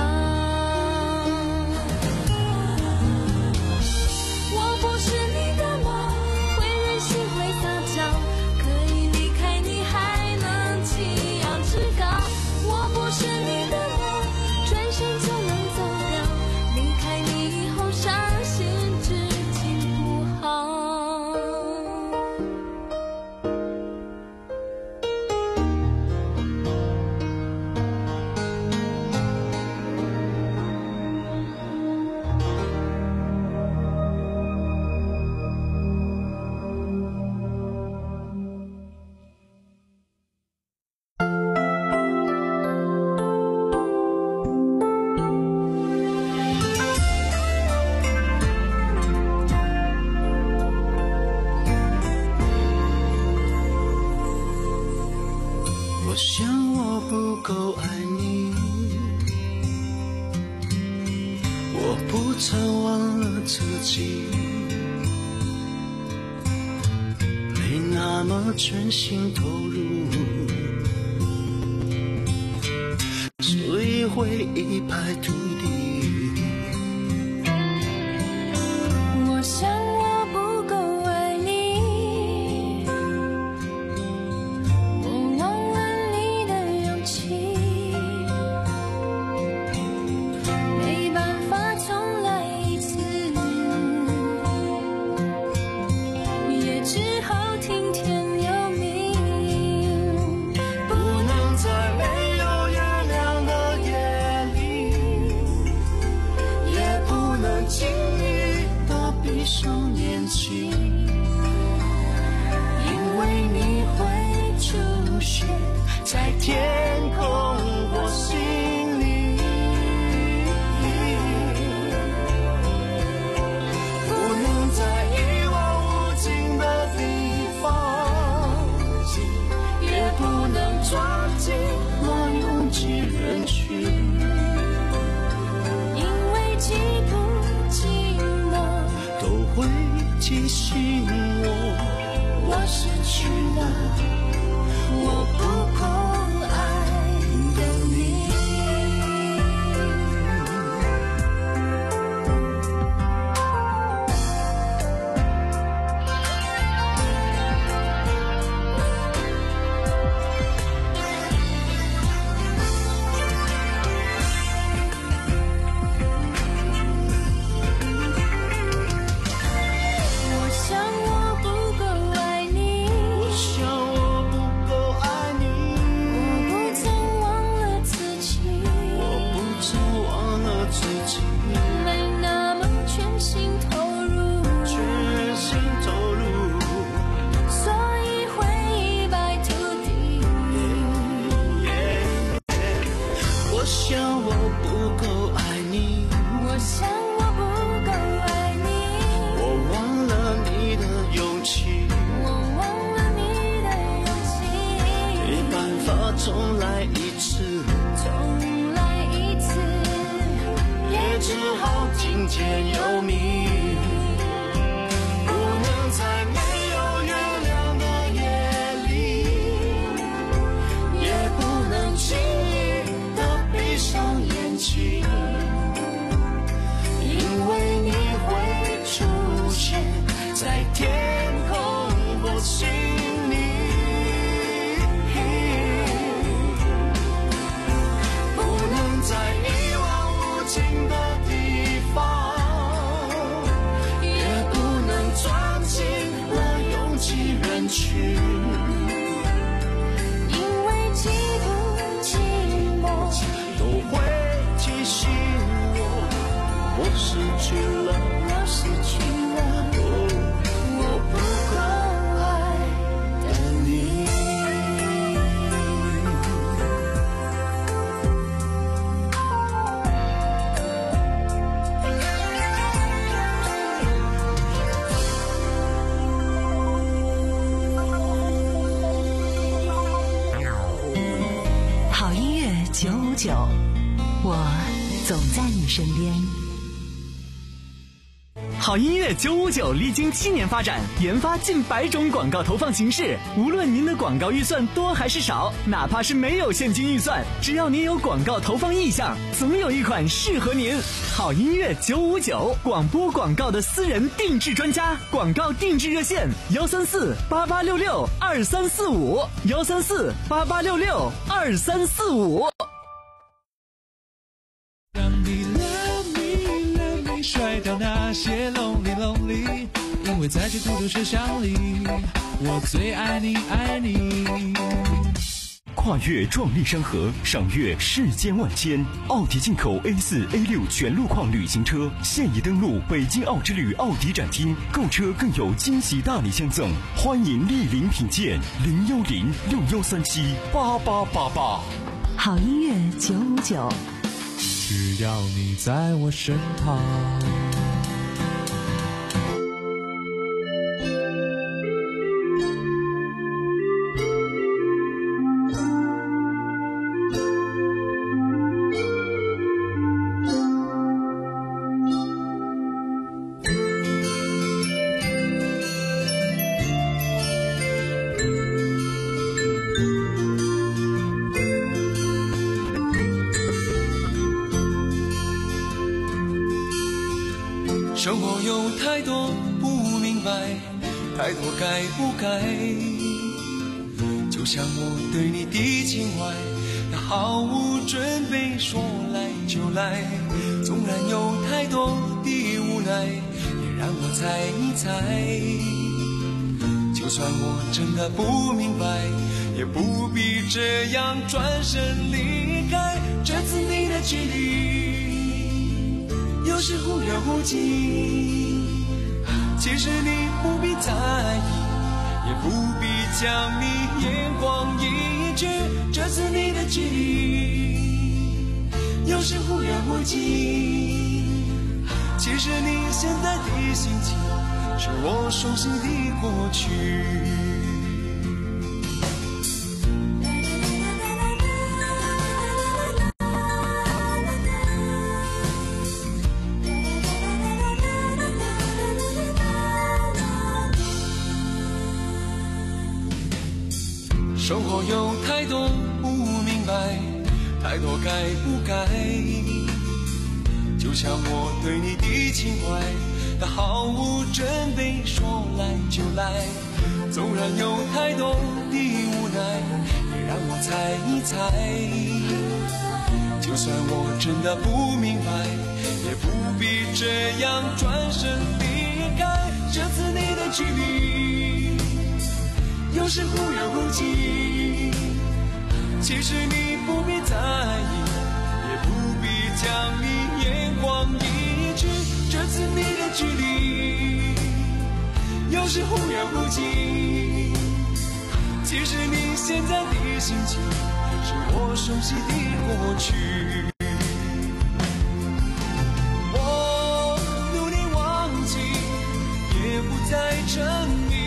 [SPEAKER 12] 我不是你的猫，会任性会撒娇，可以离开你还能弃养至高。我不是你的猫，转身就能走掉，离开你以后伤心至今不好。
[SPEAKER 14] 我想我不够爱你，我不曾忘了自己，没那么全心投入，所以会一败涂地。
[SPEAKER 12] 我想我不够爱你，我忘了你的勇气，没办法重来一次，也只好听天由命，
[SPEAKER 14] 不能在没有月亮的夜里，也不能轻易地闭上眼睛，因为你会出现在天空或心里，不能在一望无尽的地方，也不能抓紧那拥挤人群，
[SPEAKER 12] 因为寂不寂寞
[SPEAKER 14] 都会提醒我，我失去了我不够爱的你。
[SPEAKER 12] 我想我不够爱你，
[SPEAKER 14] 我想我不够爱你，
[SPEAKER 12] 我不曾忘了自己，
[SPEAKER 14] 我不曾忘了自己，
[SPEAKER 12] 没那么全心投入，
[SPEAKER 14] 全心投入，
[SPEAKER 12] 所以会一败涂地。
[SPEAKER 14] 我想我不够爱你，
[SPEAKER 12] 我想我不够爱你，
[SPEAKER 14] 我忘了你的勇气，
[SPEAKER 12] 我忘了你的勇气，
[SPEAKER 14] 没办法重来一次，
[SPEAKER 12] 重来一次，
[SPEAKER 14] 也只好听天由命，不能在没有月亮的夜里，也不能轻易地闭上眼睛，因为你会出现在天空或心里，不能在一望无尽的地方，也不能钻进了拥挤人群，
[SPEAKER 12] 因为寂不寂寞
[SPEAKER 14] 都会提醒我，我失去了，
[SPEAKER 12] 我失去了我不够爱的你。
[SPEAKER 10] 好音乐九五九，我总在你身边。
[SPEAKER 4] 好音乐九五九历经七年发展，研发近百种广告投放形式。无论您的广告预算多还是少，哪怕是没有现金预算，只要您有广告投放意向，总有一款适合您。好音乐九五九，广播广告的私人定制专家，广告定制热线：幺三四八八六六二三四五，幺三四八八六六二三四五。
[SPEAKER 3] 甩掉那些 lonely lonely， 因为在这孤独车厢里，我最爱你爱你。
[SPEAKER 6] 跨越壮丽山河，赏阅世间万千。奥迪进口 A 四 A 六全路况旅行车现已登陆北京奥之旅奥迪展厅，购车更有惊喜大礼相赠，欢迎莅临品鉴。零幺零六幺三七八八八八。
[SPEAKER 10] 好音乐九五九。
[SPEAKER 3] 只要你在我身旁。
[SPEAKER 11] 生活有太多不明白，太多该不该，就像我对你的情怀，它毫无准备说来就来，纵然有太多的无奈，也让我猜一猜，就算我真的不明白，也不必这样转身离开。这次你的距离有时忽远忽近，其实你不必在意，也不必将你眼光移去。这次你的距离有时忽远忽近，其实你现在的心情是我熟悉的过去。生活有太多不明白，太多该不该，就像我对你的情怀，它毫无准备说来就来，纵然有太多的无奈，也让我猜一猜，就算我真的不明白，也不必这样转身离开。这次你的距离有时忽远忽近，其实你不必在意，也不必将你眼光移去。这次你的距离有时忽远忽近，其实你现在的心情是我熟悉的过去。我努力忘记，也不再沉迷，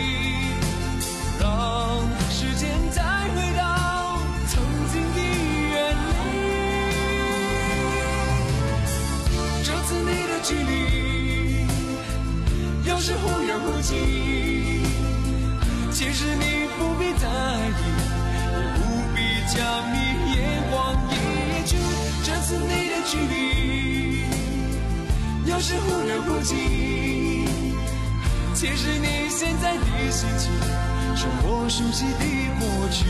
[SPEAKER 11] 让时间再回到曾经的原理。这次你的距离有时忽远忽近，其实你不必在意，也不必将你眼光移去。这次你的距离有时忽远忽近，其实你现在的心情是我熟悉的过去。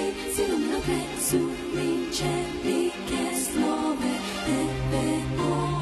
[SPEAKER 12] Su mi cieli che smuove, pepe, oh.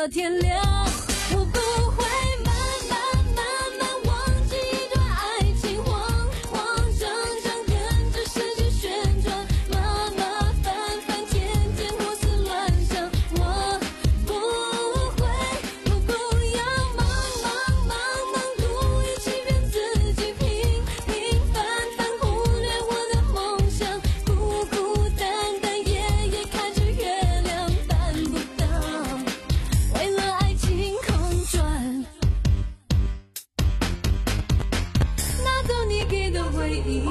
[SPEAKER 12] 到天亮。我不会慢慢慢慢忘记一段爱情，慌慌张张跟着世界旋转，麻麻烦烦天天胡思乱想。我不会，我不要忙忙忙忙故意欺骗自己，平平凡凡忽略我的梦想，孤孤单单夜夜看着月亮办不到，为了爱情空转，拿走你给的回忆。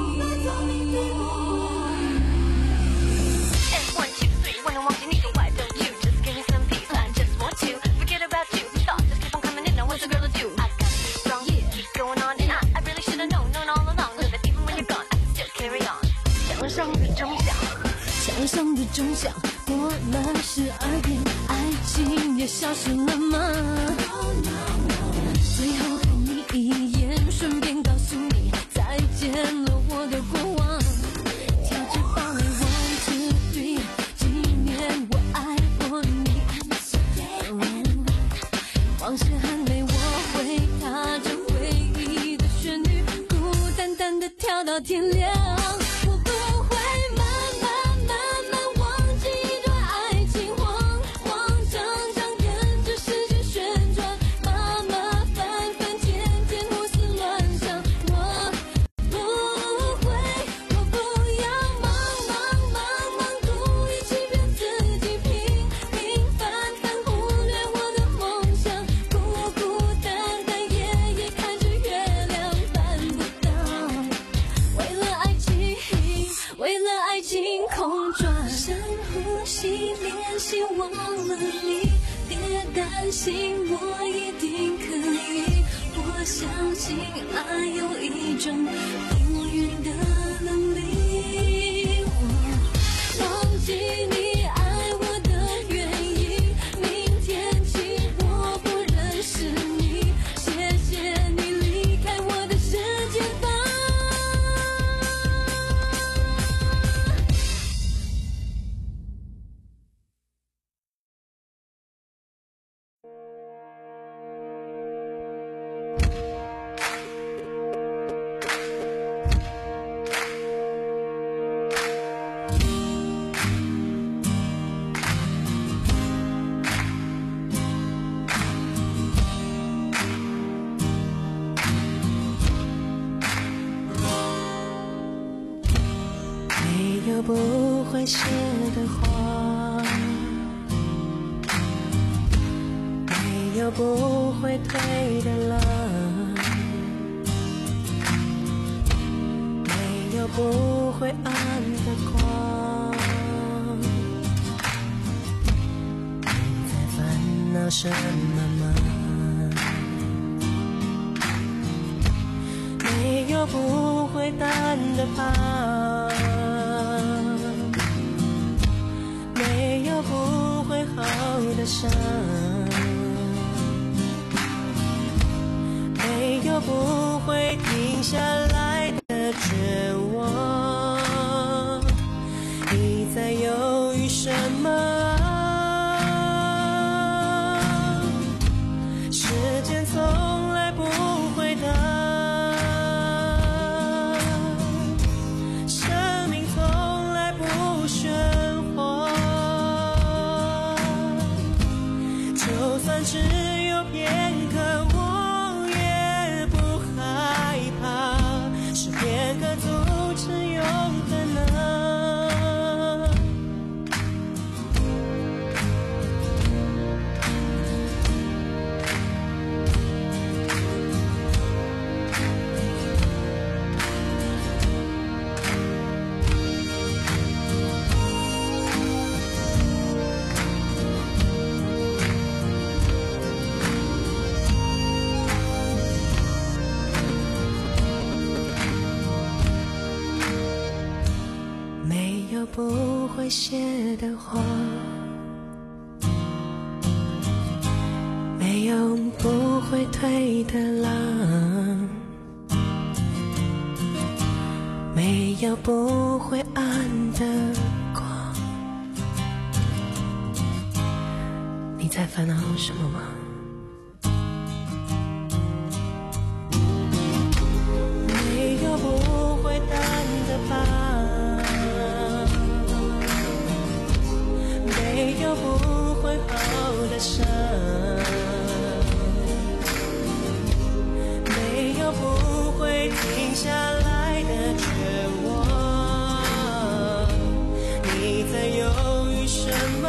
[SPEAKER 16] one two three， wanna忘记你的 Why don't you just give me some peace? I just want to forget about you. Thoughts just keep on coming in. Now what's a girl to do? I got to be strong, yeah. Keep going on and on. I really should have known, known all along that even when you're gone, I can still carry on. 墙上的钟响，
[SPEAKER 12] 墙上的钟响过了十二点，爱情也消失了吗？最后看你一眼，顺便告诉你再见了我的过往。跳着芭蕾 one two three， 纪念我爱过你。嗯，往事还没，我会踏着回忆的旋律，孤单单的跳到天亮。我不会慢慢慢慢忘记一段爱情，慌慌张张跟着世界旋转，麻麻烦烦天天胡思乱想。我不会，我不要忙忙忙忙故意欺骗自己，平平凡凡忽略我的梦想，孤孤单单夜夜看着月亮办不到，为了爱情，为了爱情空转，深呼吸练习忘了你，别担心我一定可以，我相信爱有一种永远的能力。我忘记你爱我的原因，明天起我不认识你，谢谢你离开我的世界吧。
[SPEAKER 17] 没有不会谢的花，没有不会退的浪，没有不会暗的光。你在烦恼什么吗？没有不会淡的疤，没有不会好的伤，没有不会停下来的绝望。你在犹豫什么？时间从来不会等，生命从来不喧哗，就算只有片刻我也不害怕，是片刻阻止永恒呢。没有不会谢的花，没有不会退的浪，没有不会暗的光。你
[SPEAKER 12] 在烦恼什么吗？
[SPEAKER 17] 没有不会淡的疤，没有不会好的伤，没有不会停下来的绝望。你在犹豫什么？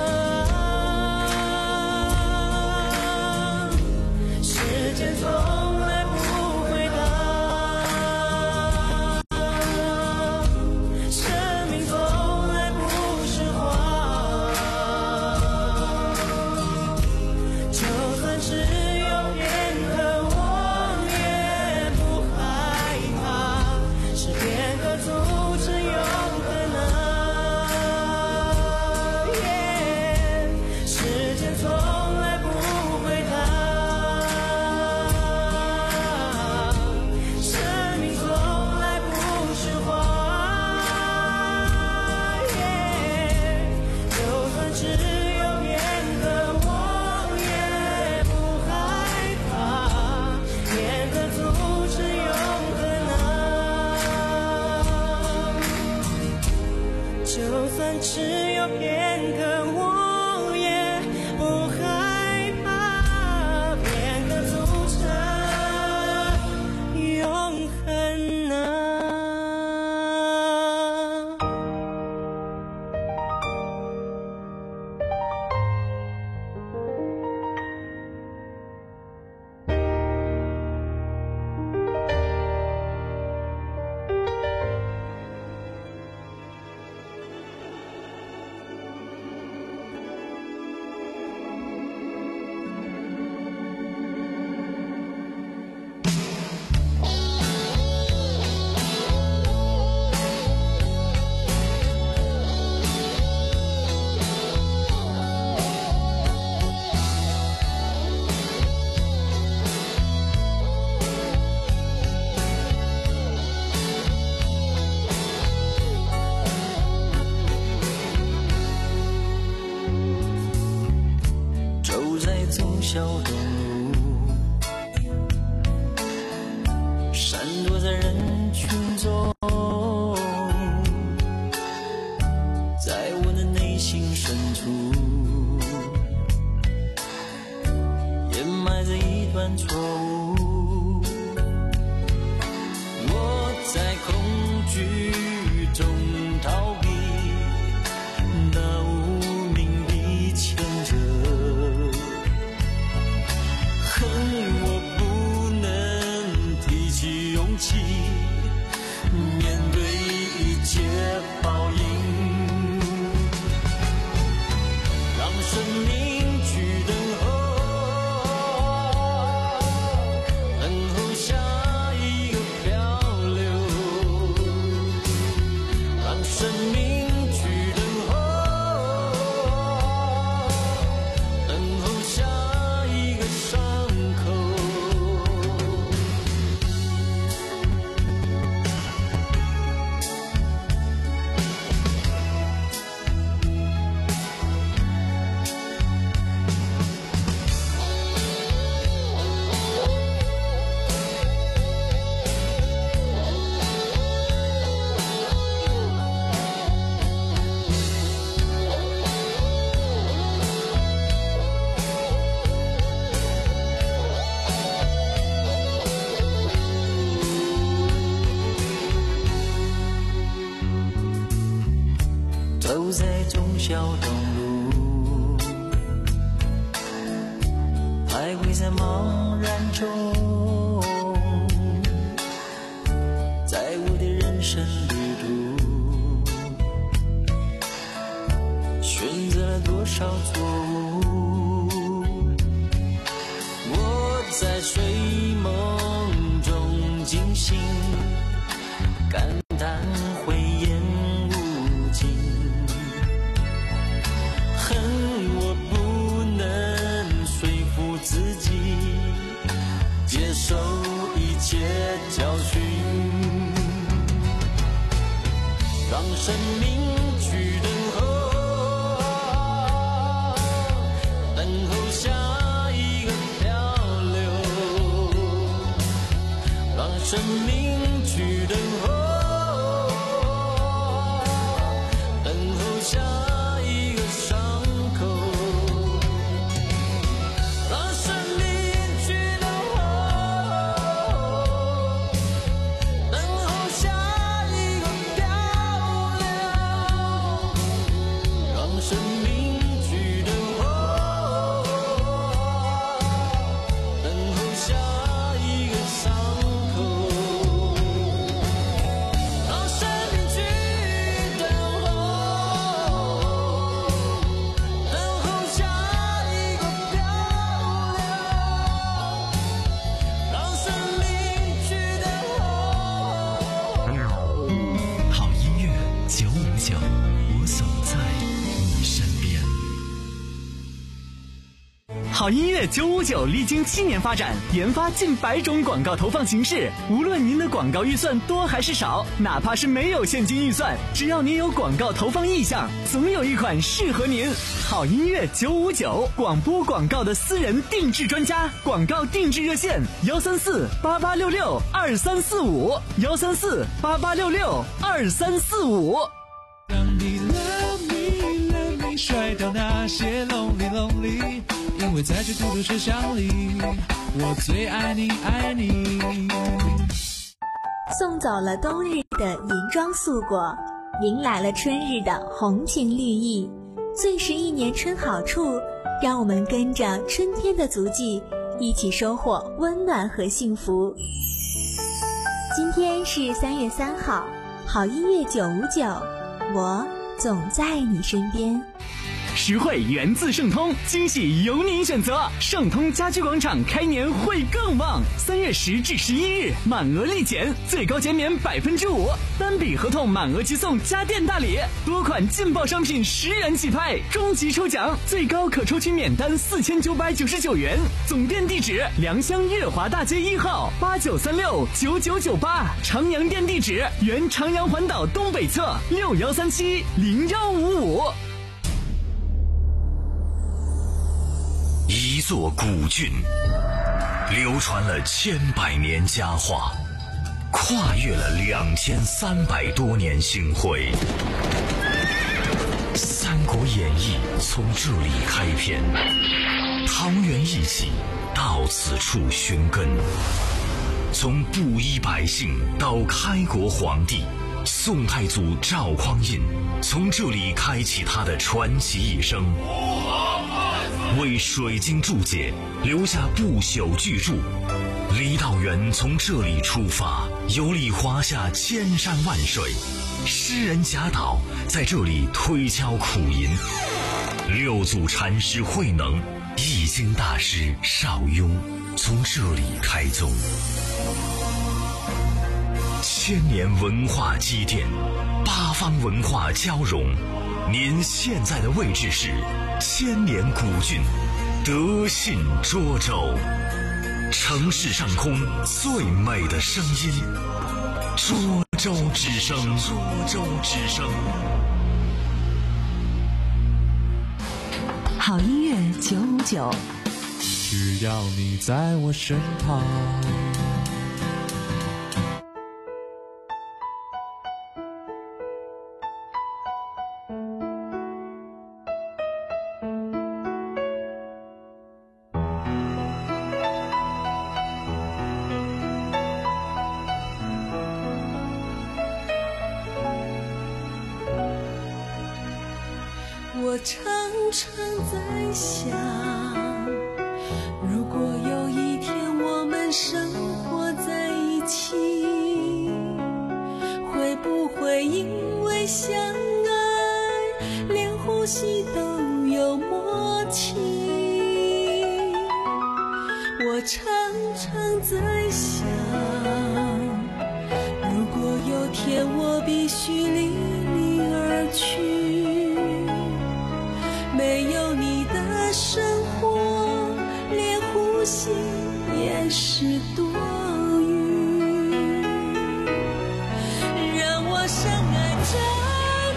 [SPEAKER 17] 时间从来不回答，生命从来不是谎。就算只有片刻，我也不害怕，是片刻阻止有可能。时间从来不回答，生命从来不是谎。就算只有片刻，我也不害怕，片刻阻止有可能。就算只有片刻，我也不害怕，片刻阻止永恒啊。走在忠孝东路，闪躲在人群中，在我的内心深处，掩埋着一段错误。我在恐惧中逃避，那无名的牵扯，恨我不能提起勇气，面对一切报应，让生命去等候，等候下一个漂流，让生命去等候，等候下一个伤口。走在忠孝东路，徘徊在茫然中，在我的人生旅途，选择了多少错误。我在睡梦中惊醒，感叹慧眼无尽，恨我不能说服自己接受一切教训，让生命去等候，等候命去等候，等候下一个伤口，让生命去等候，等候下一个漂亮，让生命去等候，等候下一个伤口，让生命去等候，等候下一个漂亮，让生命去等候。
[SPEAKER 2] 好音乐九五九，我总在你身边。
[SPEAKER 4] 好音乐九五九历经七年发展，研发近百种广告投放形式。无论您的广告预算多还是少，哪怕是没有现金预算，只要您有广告投放意向，总有一款适合您。好音乐九五九，广播广告的私人定制专家，广告定制热线：幺三四八八六六二三四五，幺三四八八六六二三四五。
[SPEAKER 3] 让你 love me love me 甩掉那些 lonely lonely， 因为在这孤独车厢里，我最爱你爱你。
[SPEAKER 8] 送走了冬日的银装素裹，迎来了春日的红情绿意。最是一年春好处，让我们跟着春天的足迹，一起收获温暖和幸福。今天是三月三号，好音乐九五九，我总在你身边。
[SPEAKER 4] 实惠源自盛通，惊喜由您选择。盛通家居广场开年会更旺，三月十至十一日满额立减，最高减免百分之五，单笔合同满额即送家电大礼，多款劲爆商品十元起拍，终极抽奖最高可抽取免单四千九百九十九元。总店地址：良乡月华大街一号八九三六九九九八，长阳店地址：原长阳环岛东北侧六幺三七零幺五五。
[SPEAKER 2] 一座古郡，流传了千百年佳话，跨越了两千三百多年星辉。《三国演义》从这里开篇，桃园义气到此处寻根。从布衣百姓到开国皇帝，宋太祖赵匡胤从这里开启他的传奇一生。为水晶注解留下不朽巨著，李道元从这里出发，游历华夏千山万水，诗人贾岛在这里推敲苦吟，六祖禅师慧能、易经大师邵雍从这里开宗。千年文化积淀，八方文化交融，您现在的位置是千年古郡德信涿州，城市上空最美的声音，涿州之声，涿州之声。
[SPEAKER 10] 好音乐九五九，
[SPEAKER 3] 只要你在我身旁。
[SPEAKER 12] 我常常在想，如果有一天我们生活在一起，会不会因为相爱，连呼吸都有默契？我常常在想，如果有天我必须离你而去，没有你的生活，连呼吸也是多余。让我深爱着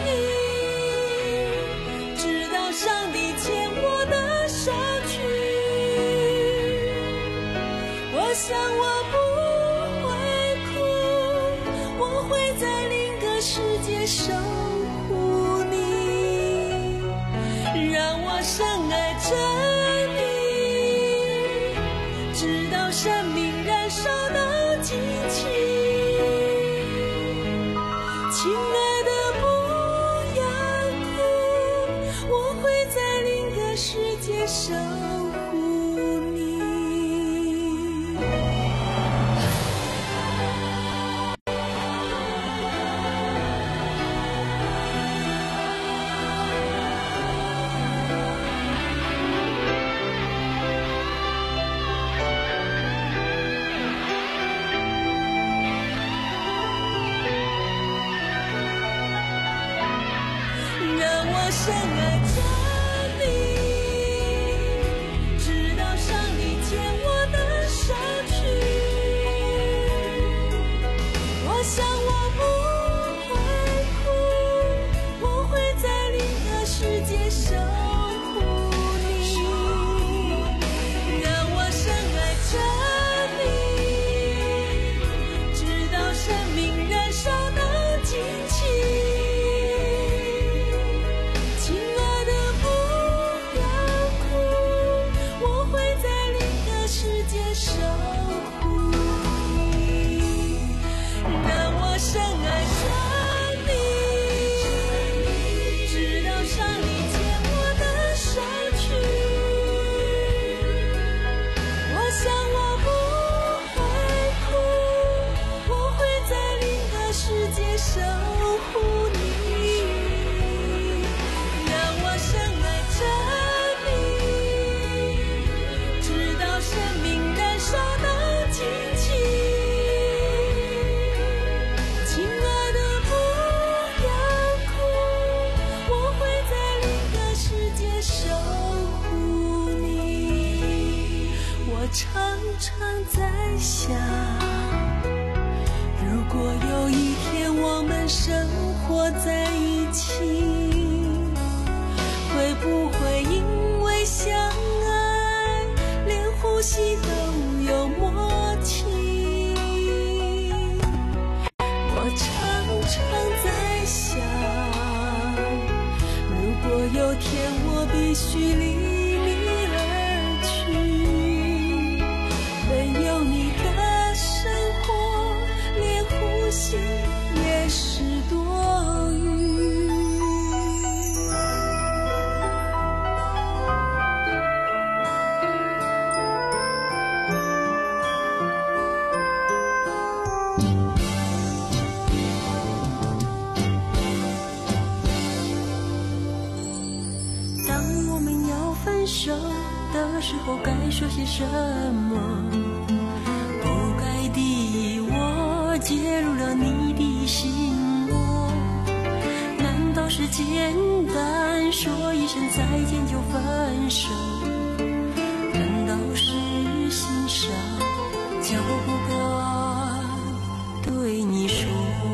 [SPEAKER 12] 你，直到上帝牵我的手去。我想我不会哭， 世界守护你，让我深爱着你，直到生命燃烧到尽头。亲爱的，不要哭，我会在另一个世界守护你。让我深爱着你，直到上帝牵我的手去。我想我不会哭，我会在另一个世界守护你。让我深爱着你，直到生命燃烧到尽头。守护你，让我深爱着你，直到上帝牵我的手去。我想我不会哭，我会在另一个世界守护你，让我深爱着你，直到生命烧到尽头。亲爱的，不要哭，我会在另一个世界守护你。我常常在想，如果有一天我们生活在一起，会不会因为相爱连呼吸都有默契？我常常在想，如果有天我必须离你而去，没有你的生活，连呼吸也是多余。手的时候该说些什么？不该的我介入了你的心窝，难道是简单说一声再见就分手？难道是欣赏就不该对你说？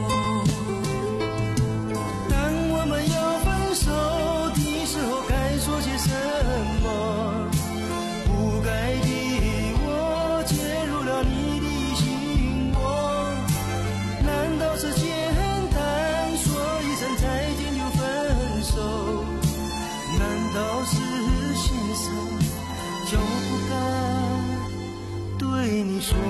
[SPEAKER 17] 当我们要分手的时候该说些什么？不该的我介入了你的心窝，难道是简单说一声再见就分手？难道是欣赏就不该对你说？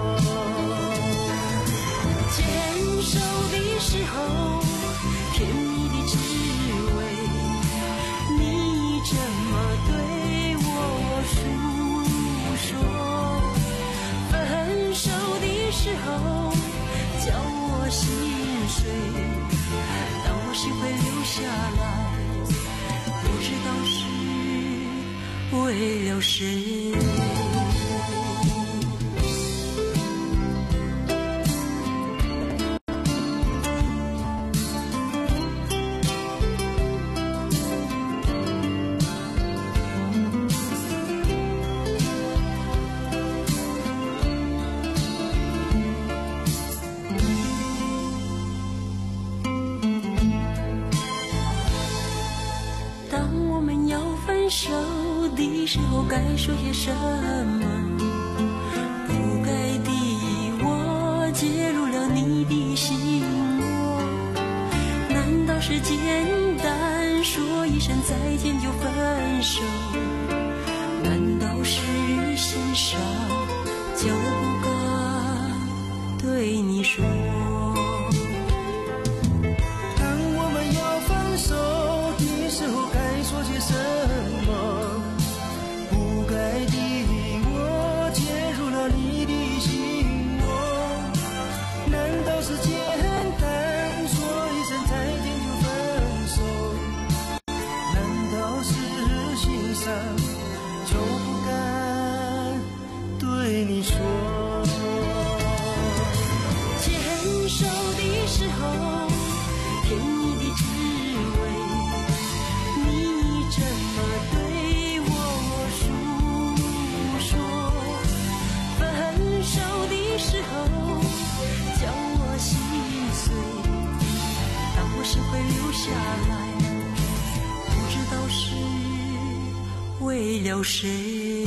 [SPEAKER 12] 牵手的时候甜蜜的滋味，你这么对我诉说，分手的时候叫我心碎，当我心会流下来，不知道是为了谁。手的时候该说些什么？不该的我介入了你的心窝， 难道是简单说一声再见就分手？难道是心伤就不该对你说？
[SPEAKER 17] 当我们要分手的时候，该说些什么？不该的我介入了你的心窝，难道是简单说一声再见就分手？难道是心伤就不该对你说？
[SPEAKER 12] 牵手的时候甜蜜的滋味，你怎么对我诉说？分手的时候叫我心碎，当我是会留下来，不知道是为了谁。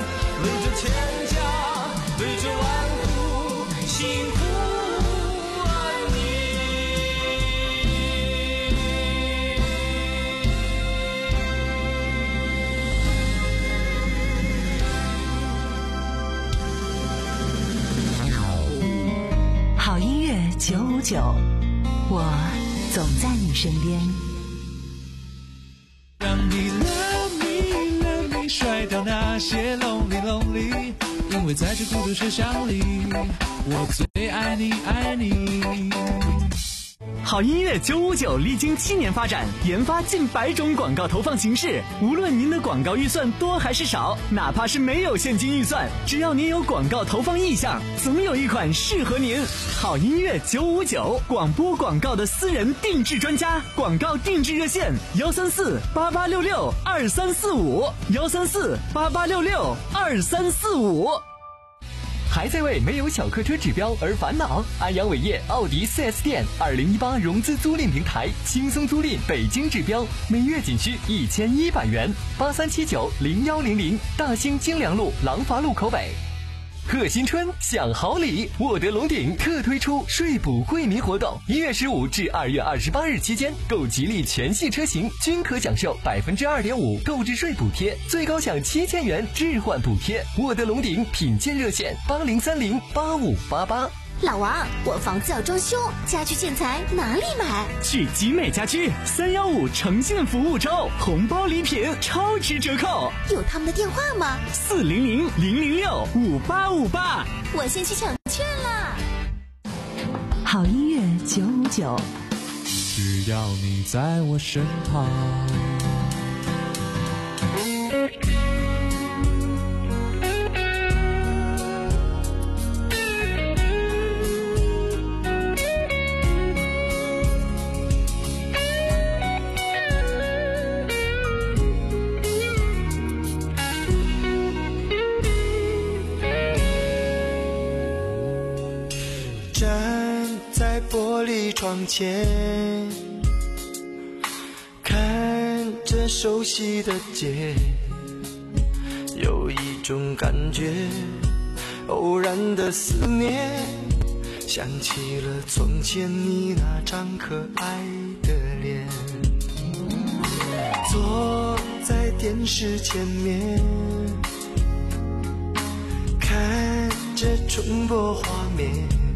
[SPEAKER 17] 千家对着万户幸福。
[SPEAKER 10] 好音乐九五九，我总在你身边。
[SPEAKER 3] 让你 love me love me 甩掉那些 lonely lonely， 因为在这孤独车厢里，我最爱你爱你。
[SPEAKER 4] 好音乐九五九历经七年发展，研发近百种广告投放形式。无论您的广告预算多还是少，哪怕是没有现金预算，只要您有广告投放意向，总有一款适合您。好音乐九五九，广播广告的私人定制专家，广告定制热线：幺三四八八六六二三四五，幺三四八八六六二三四五。
[SPEAKER 5] 还在为没有小客车指标而烦恼？安阳伟业奥迪 四 S 店二零一八融资租赁平台，轻松租赁北京指标，每月仅需一千一百元。八三七九零幺零零，大兴京良路廊坊路口北。贺新春享好礼，沃德龙鼎特推出税补惠民活动，一月十五至二月二十八日期间，购吉利全系车型均可享受百分之二点五购置税补贴，最高享七千元置换补贴。沃德龙鼎品鉴热线八零三零八五八八。
[SPEAKER 8] 老王，我房子要装修，家居建材哪里买？
[SPEAKER 4] 去集美家居三幺五诚信服务周，红包礼品超值折扣。
[SPEAKER 8] 有他们的电话吗？
[SPEAKER 4] 四零零零零六五八五八。
[SPEAKER 8] 我先去抢券了。
[SPEAKER 10] 好音乐九五九，
[SPEAKER 3] 只要你在我身旁。
[SPEAKER 14] 玻璃窗前，看着熟悉的街，有一种感觉，偶然的思念，想起了从前你那张可爱的脸。坐在电视前面，看着重播画面，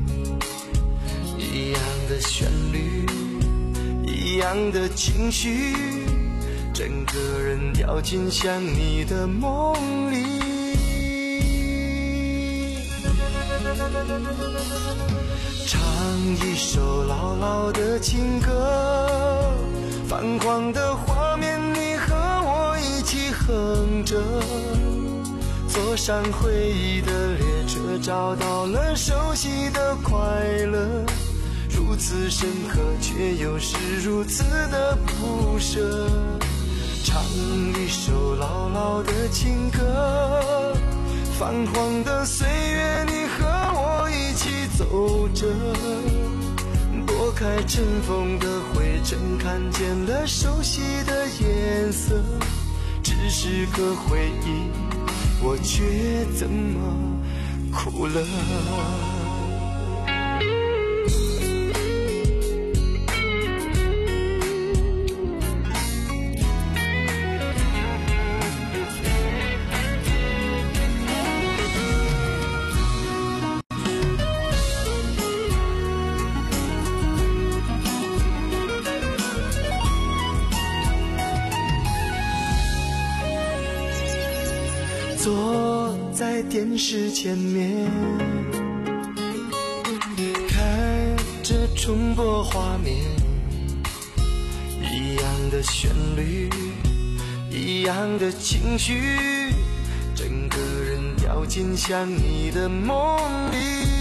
[SPEAKER 14] 一样的旋律，一样的情绪，整个人掉进想你的梦里。唱一首老老的情歌，泛黄的画面你和我一起哼着，坐上回忆的列车，找到了熟悉的快乐，如此深刻却又是如此的不舍。唱一首老老的情歌，泛黄的岁月你和我一起走着，拨开尘封的灰尘，看见了熟悉的颜色，只是个回忆，我却怎么哭了。坐在电视前面，看着重播画面，一样的旋律，一样的情绪，整个人掉进想你的梦里。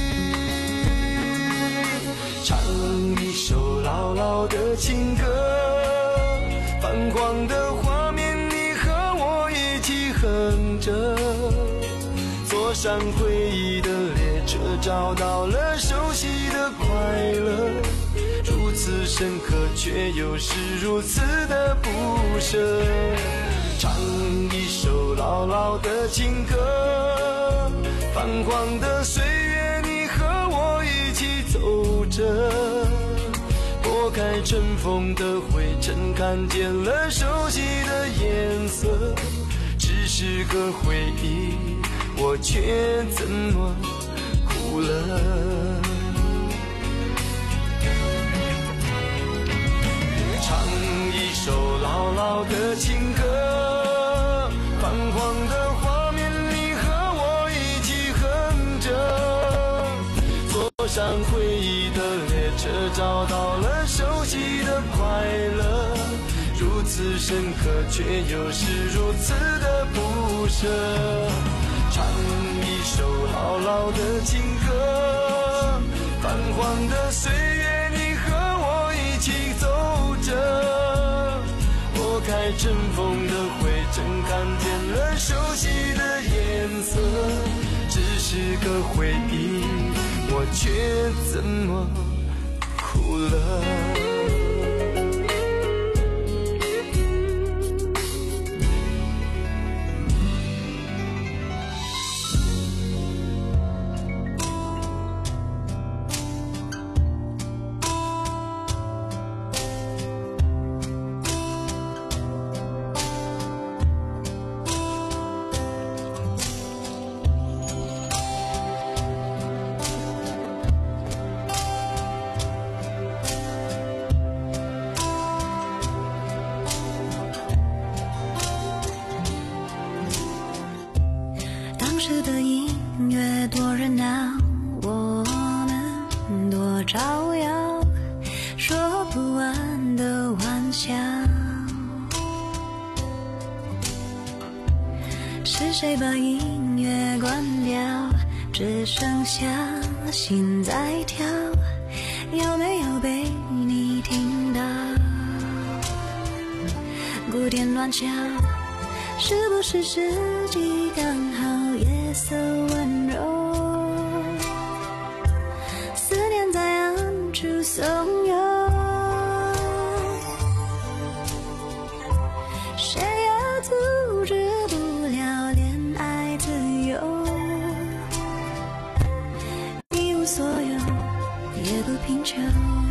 [SPEAKER 14] 唱一首老老的情歌，泛黄的画面你和我一起哼着，坐上回忆的列车，找到了熟悉的快乐，如此深刻却又是如此的不舍。唱一首老老的情歌，泛黄的岁月你和我一起走着，拨开尘封的灰尘，看见了熟悉的颜色，只是个回忆，我却怎么哭了。 上回忆的列车，找到了熟悉的快乐，如此深刻，却又是如此的不舍。唱一首老老的情歌，泛黄的岁月，你和我一起走着，拨开尘封的灰尘，看见了熟悉的颜色，只是个回忆，我却怎么哭了。
[SPEAKER 12] 时的音乐多热闹，我们多招摇，说不完的玩笑。是谁把音乐关掉，只剩下心在跳，有没有被你听到？鼓点乱敲，是不是时机刚好，夜色温柔，思念在暗处怂恿，谁也阻止不了恋爱自由，一无所有也不贫穷。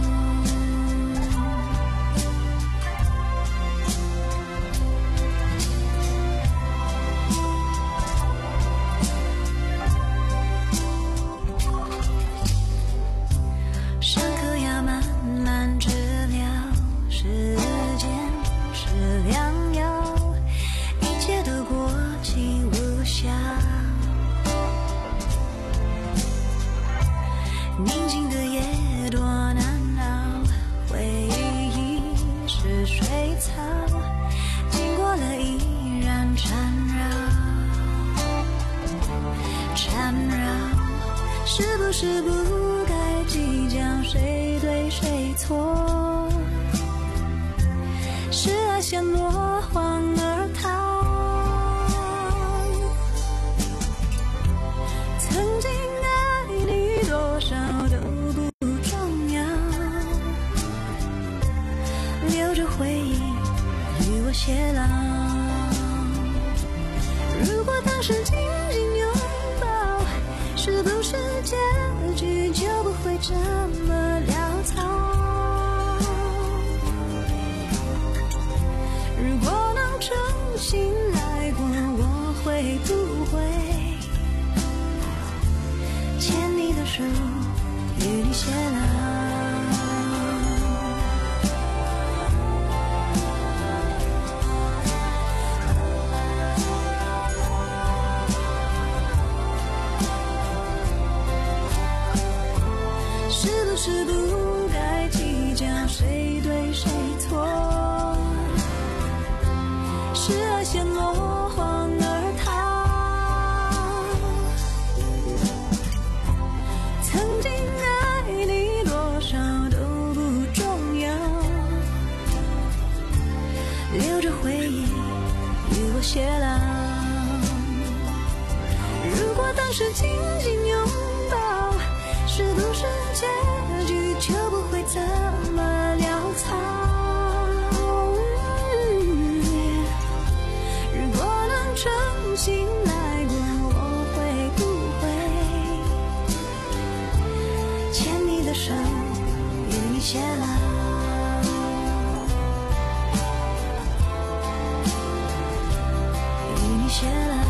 [SPEAKER 12] 宁静的夜多难熬，回忆是水草，经过了依然缠绕，缠绕，是不是不该计较谁对谁错？是爱先落荒而逃。曾经爱你多少都不重要，留着回忆与我偕老。如果当时紧紧拥抱，是不是结局就不会这么潦草？如果能重新来过，我会不会牵你的手与你偕老？是不是不该计较谁对谁错？是爱先落荒而逃。曾经爱你多少都不重要，留着回忆与我偕老。如果当时紧紧拥抱，是不是结局就不会这么潦草？如果能重新来过，我会不会牵你的手与你偕老？与你偕老。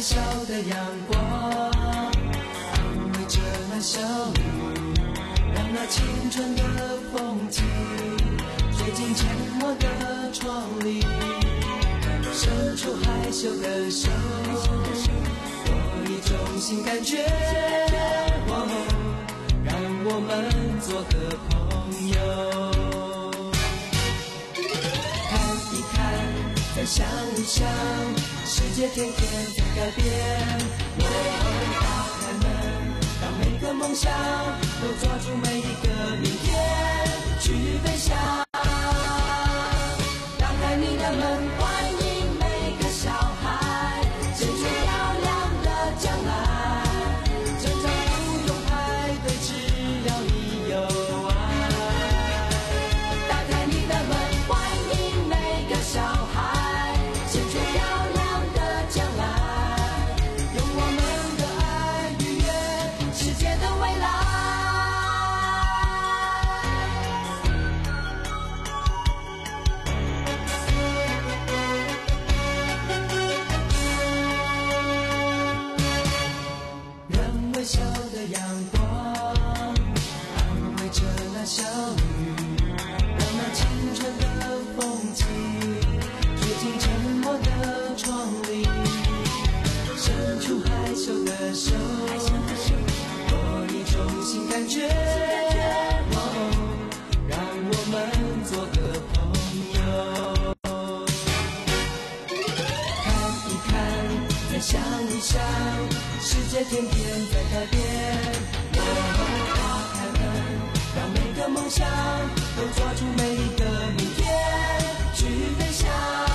[SPEAKER 17] 笑的阳光，安慰着那小雨，让那青春的风景吹进沉默的窗里，伸出害羞的手，我一种新感觉，哦，让我们做个朋友。看一看，再想一想，世界天天在改变，我打开门，让每个梦想都抓住每一个明天去飞翔。打开你的门，欢迎每个小孩，献出漂亮的将来。成长不用排队，只要你有爱。打开你的门，欢迎每个小孩，献出漂亮的将来。用我们的爱愉悦世界的未来。让微笑的阳光安慰着那小雨，让那青春的风景吹进沉默的窗里，伸出害羞的手，多一种新感觉，哦，让我们做个朋友。看一看，再想一想，世界天天在改变，我打开门，让每个梦想都抓住每一个明天去飞翔。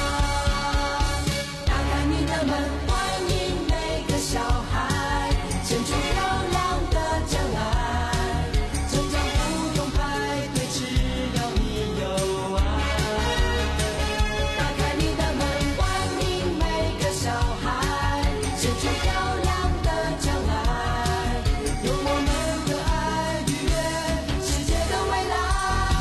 [SPEAKER 17] 打开你的门，欢迎每个小孩，献出漂亮的将来。成长不用排队，只要你有爱。打开你的门，欢迎每个小孩，献出漂亮的将来。用我们的爱愉悦世界的未来。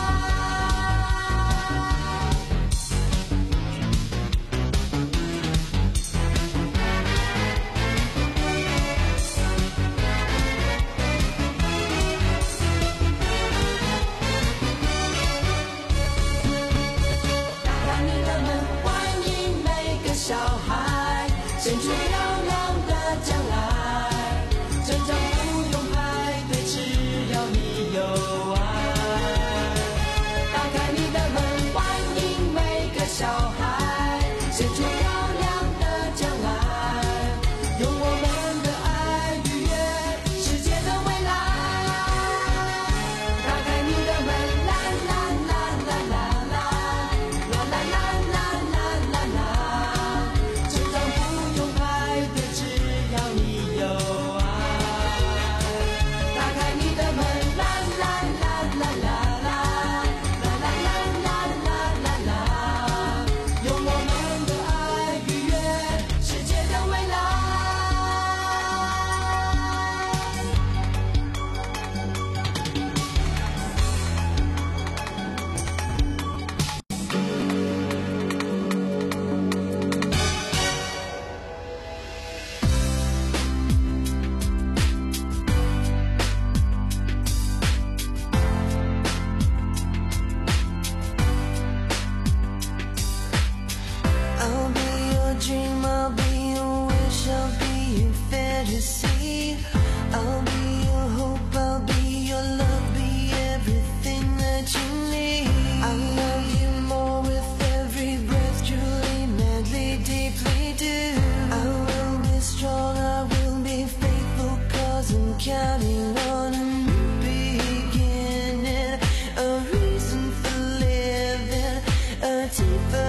[SPEAKER 17] 打开你的门，欢迎每个小孩，献出漂亮的将来。成长不用排队，只要你有爱。打开你的门，欢迎每个小孩，献出漂亮的将来。用我们的爱愉悦世界的未来。打开你的门，啦啦啦啦啦啦，啦啦啦啦啦啦啦。成长不用排队，只要你有爱。打开你的门，啦啦啦啦啦啦，啦啦啦啦啦啦啦。用我们的爱愉悦世界的未来。
[SPEAKER 11] I'll be your dream, I'll be your wish, I'll be your fantasy. I'll be your hope, I'll be your love, be everything that you need. I love you more with every breath, truly, madly, deeply do. I will be strong, I will be faithful, cause I'm counting on a new beginning, a reason for living, a deeper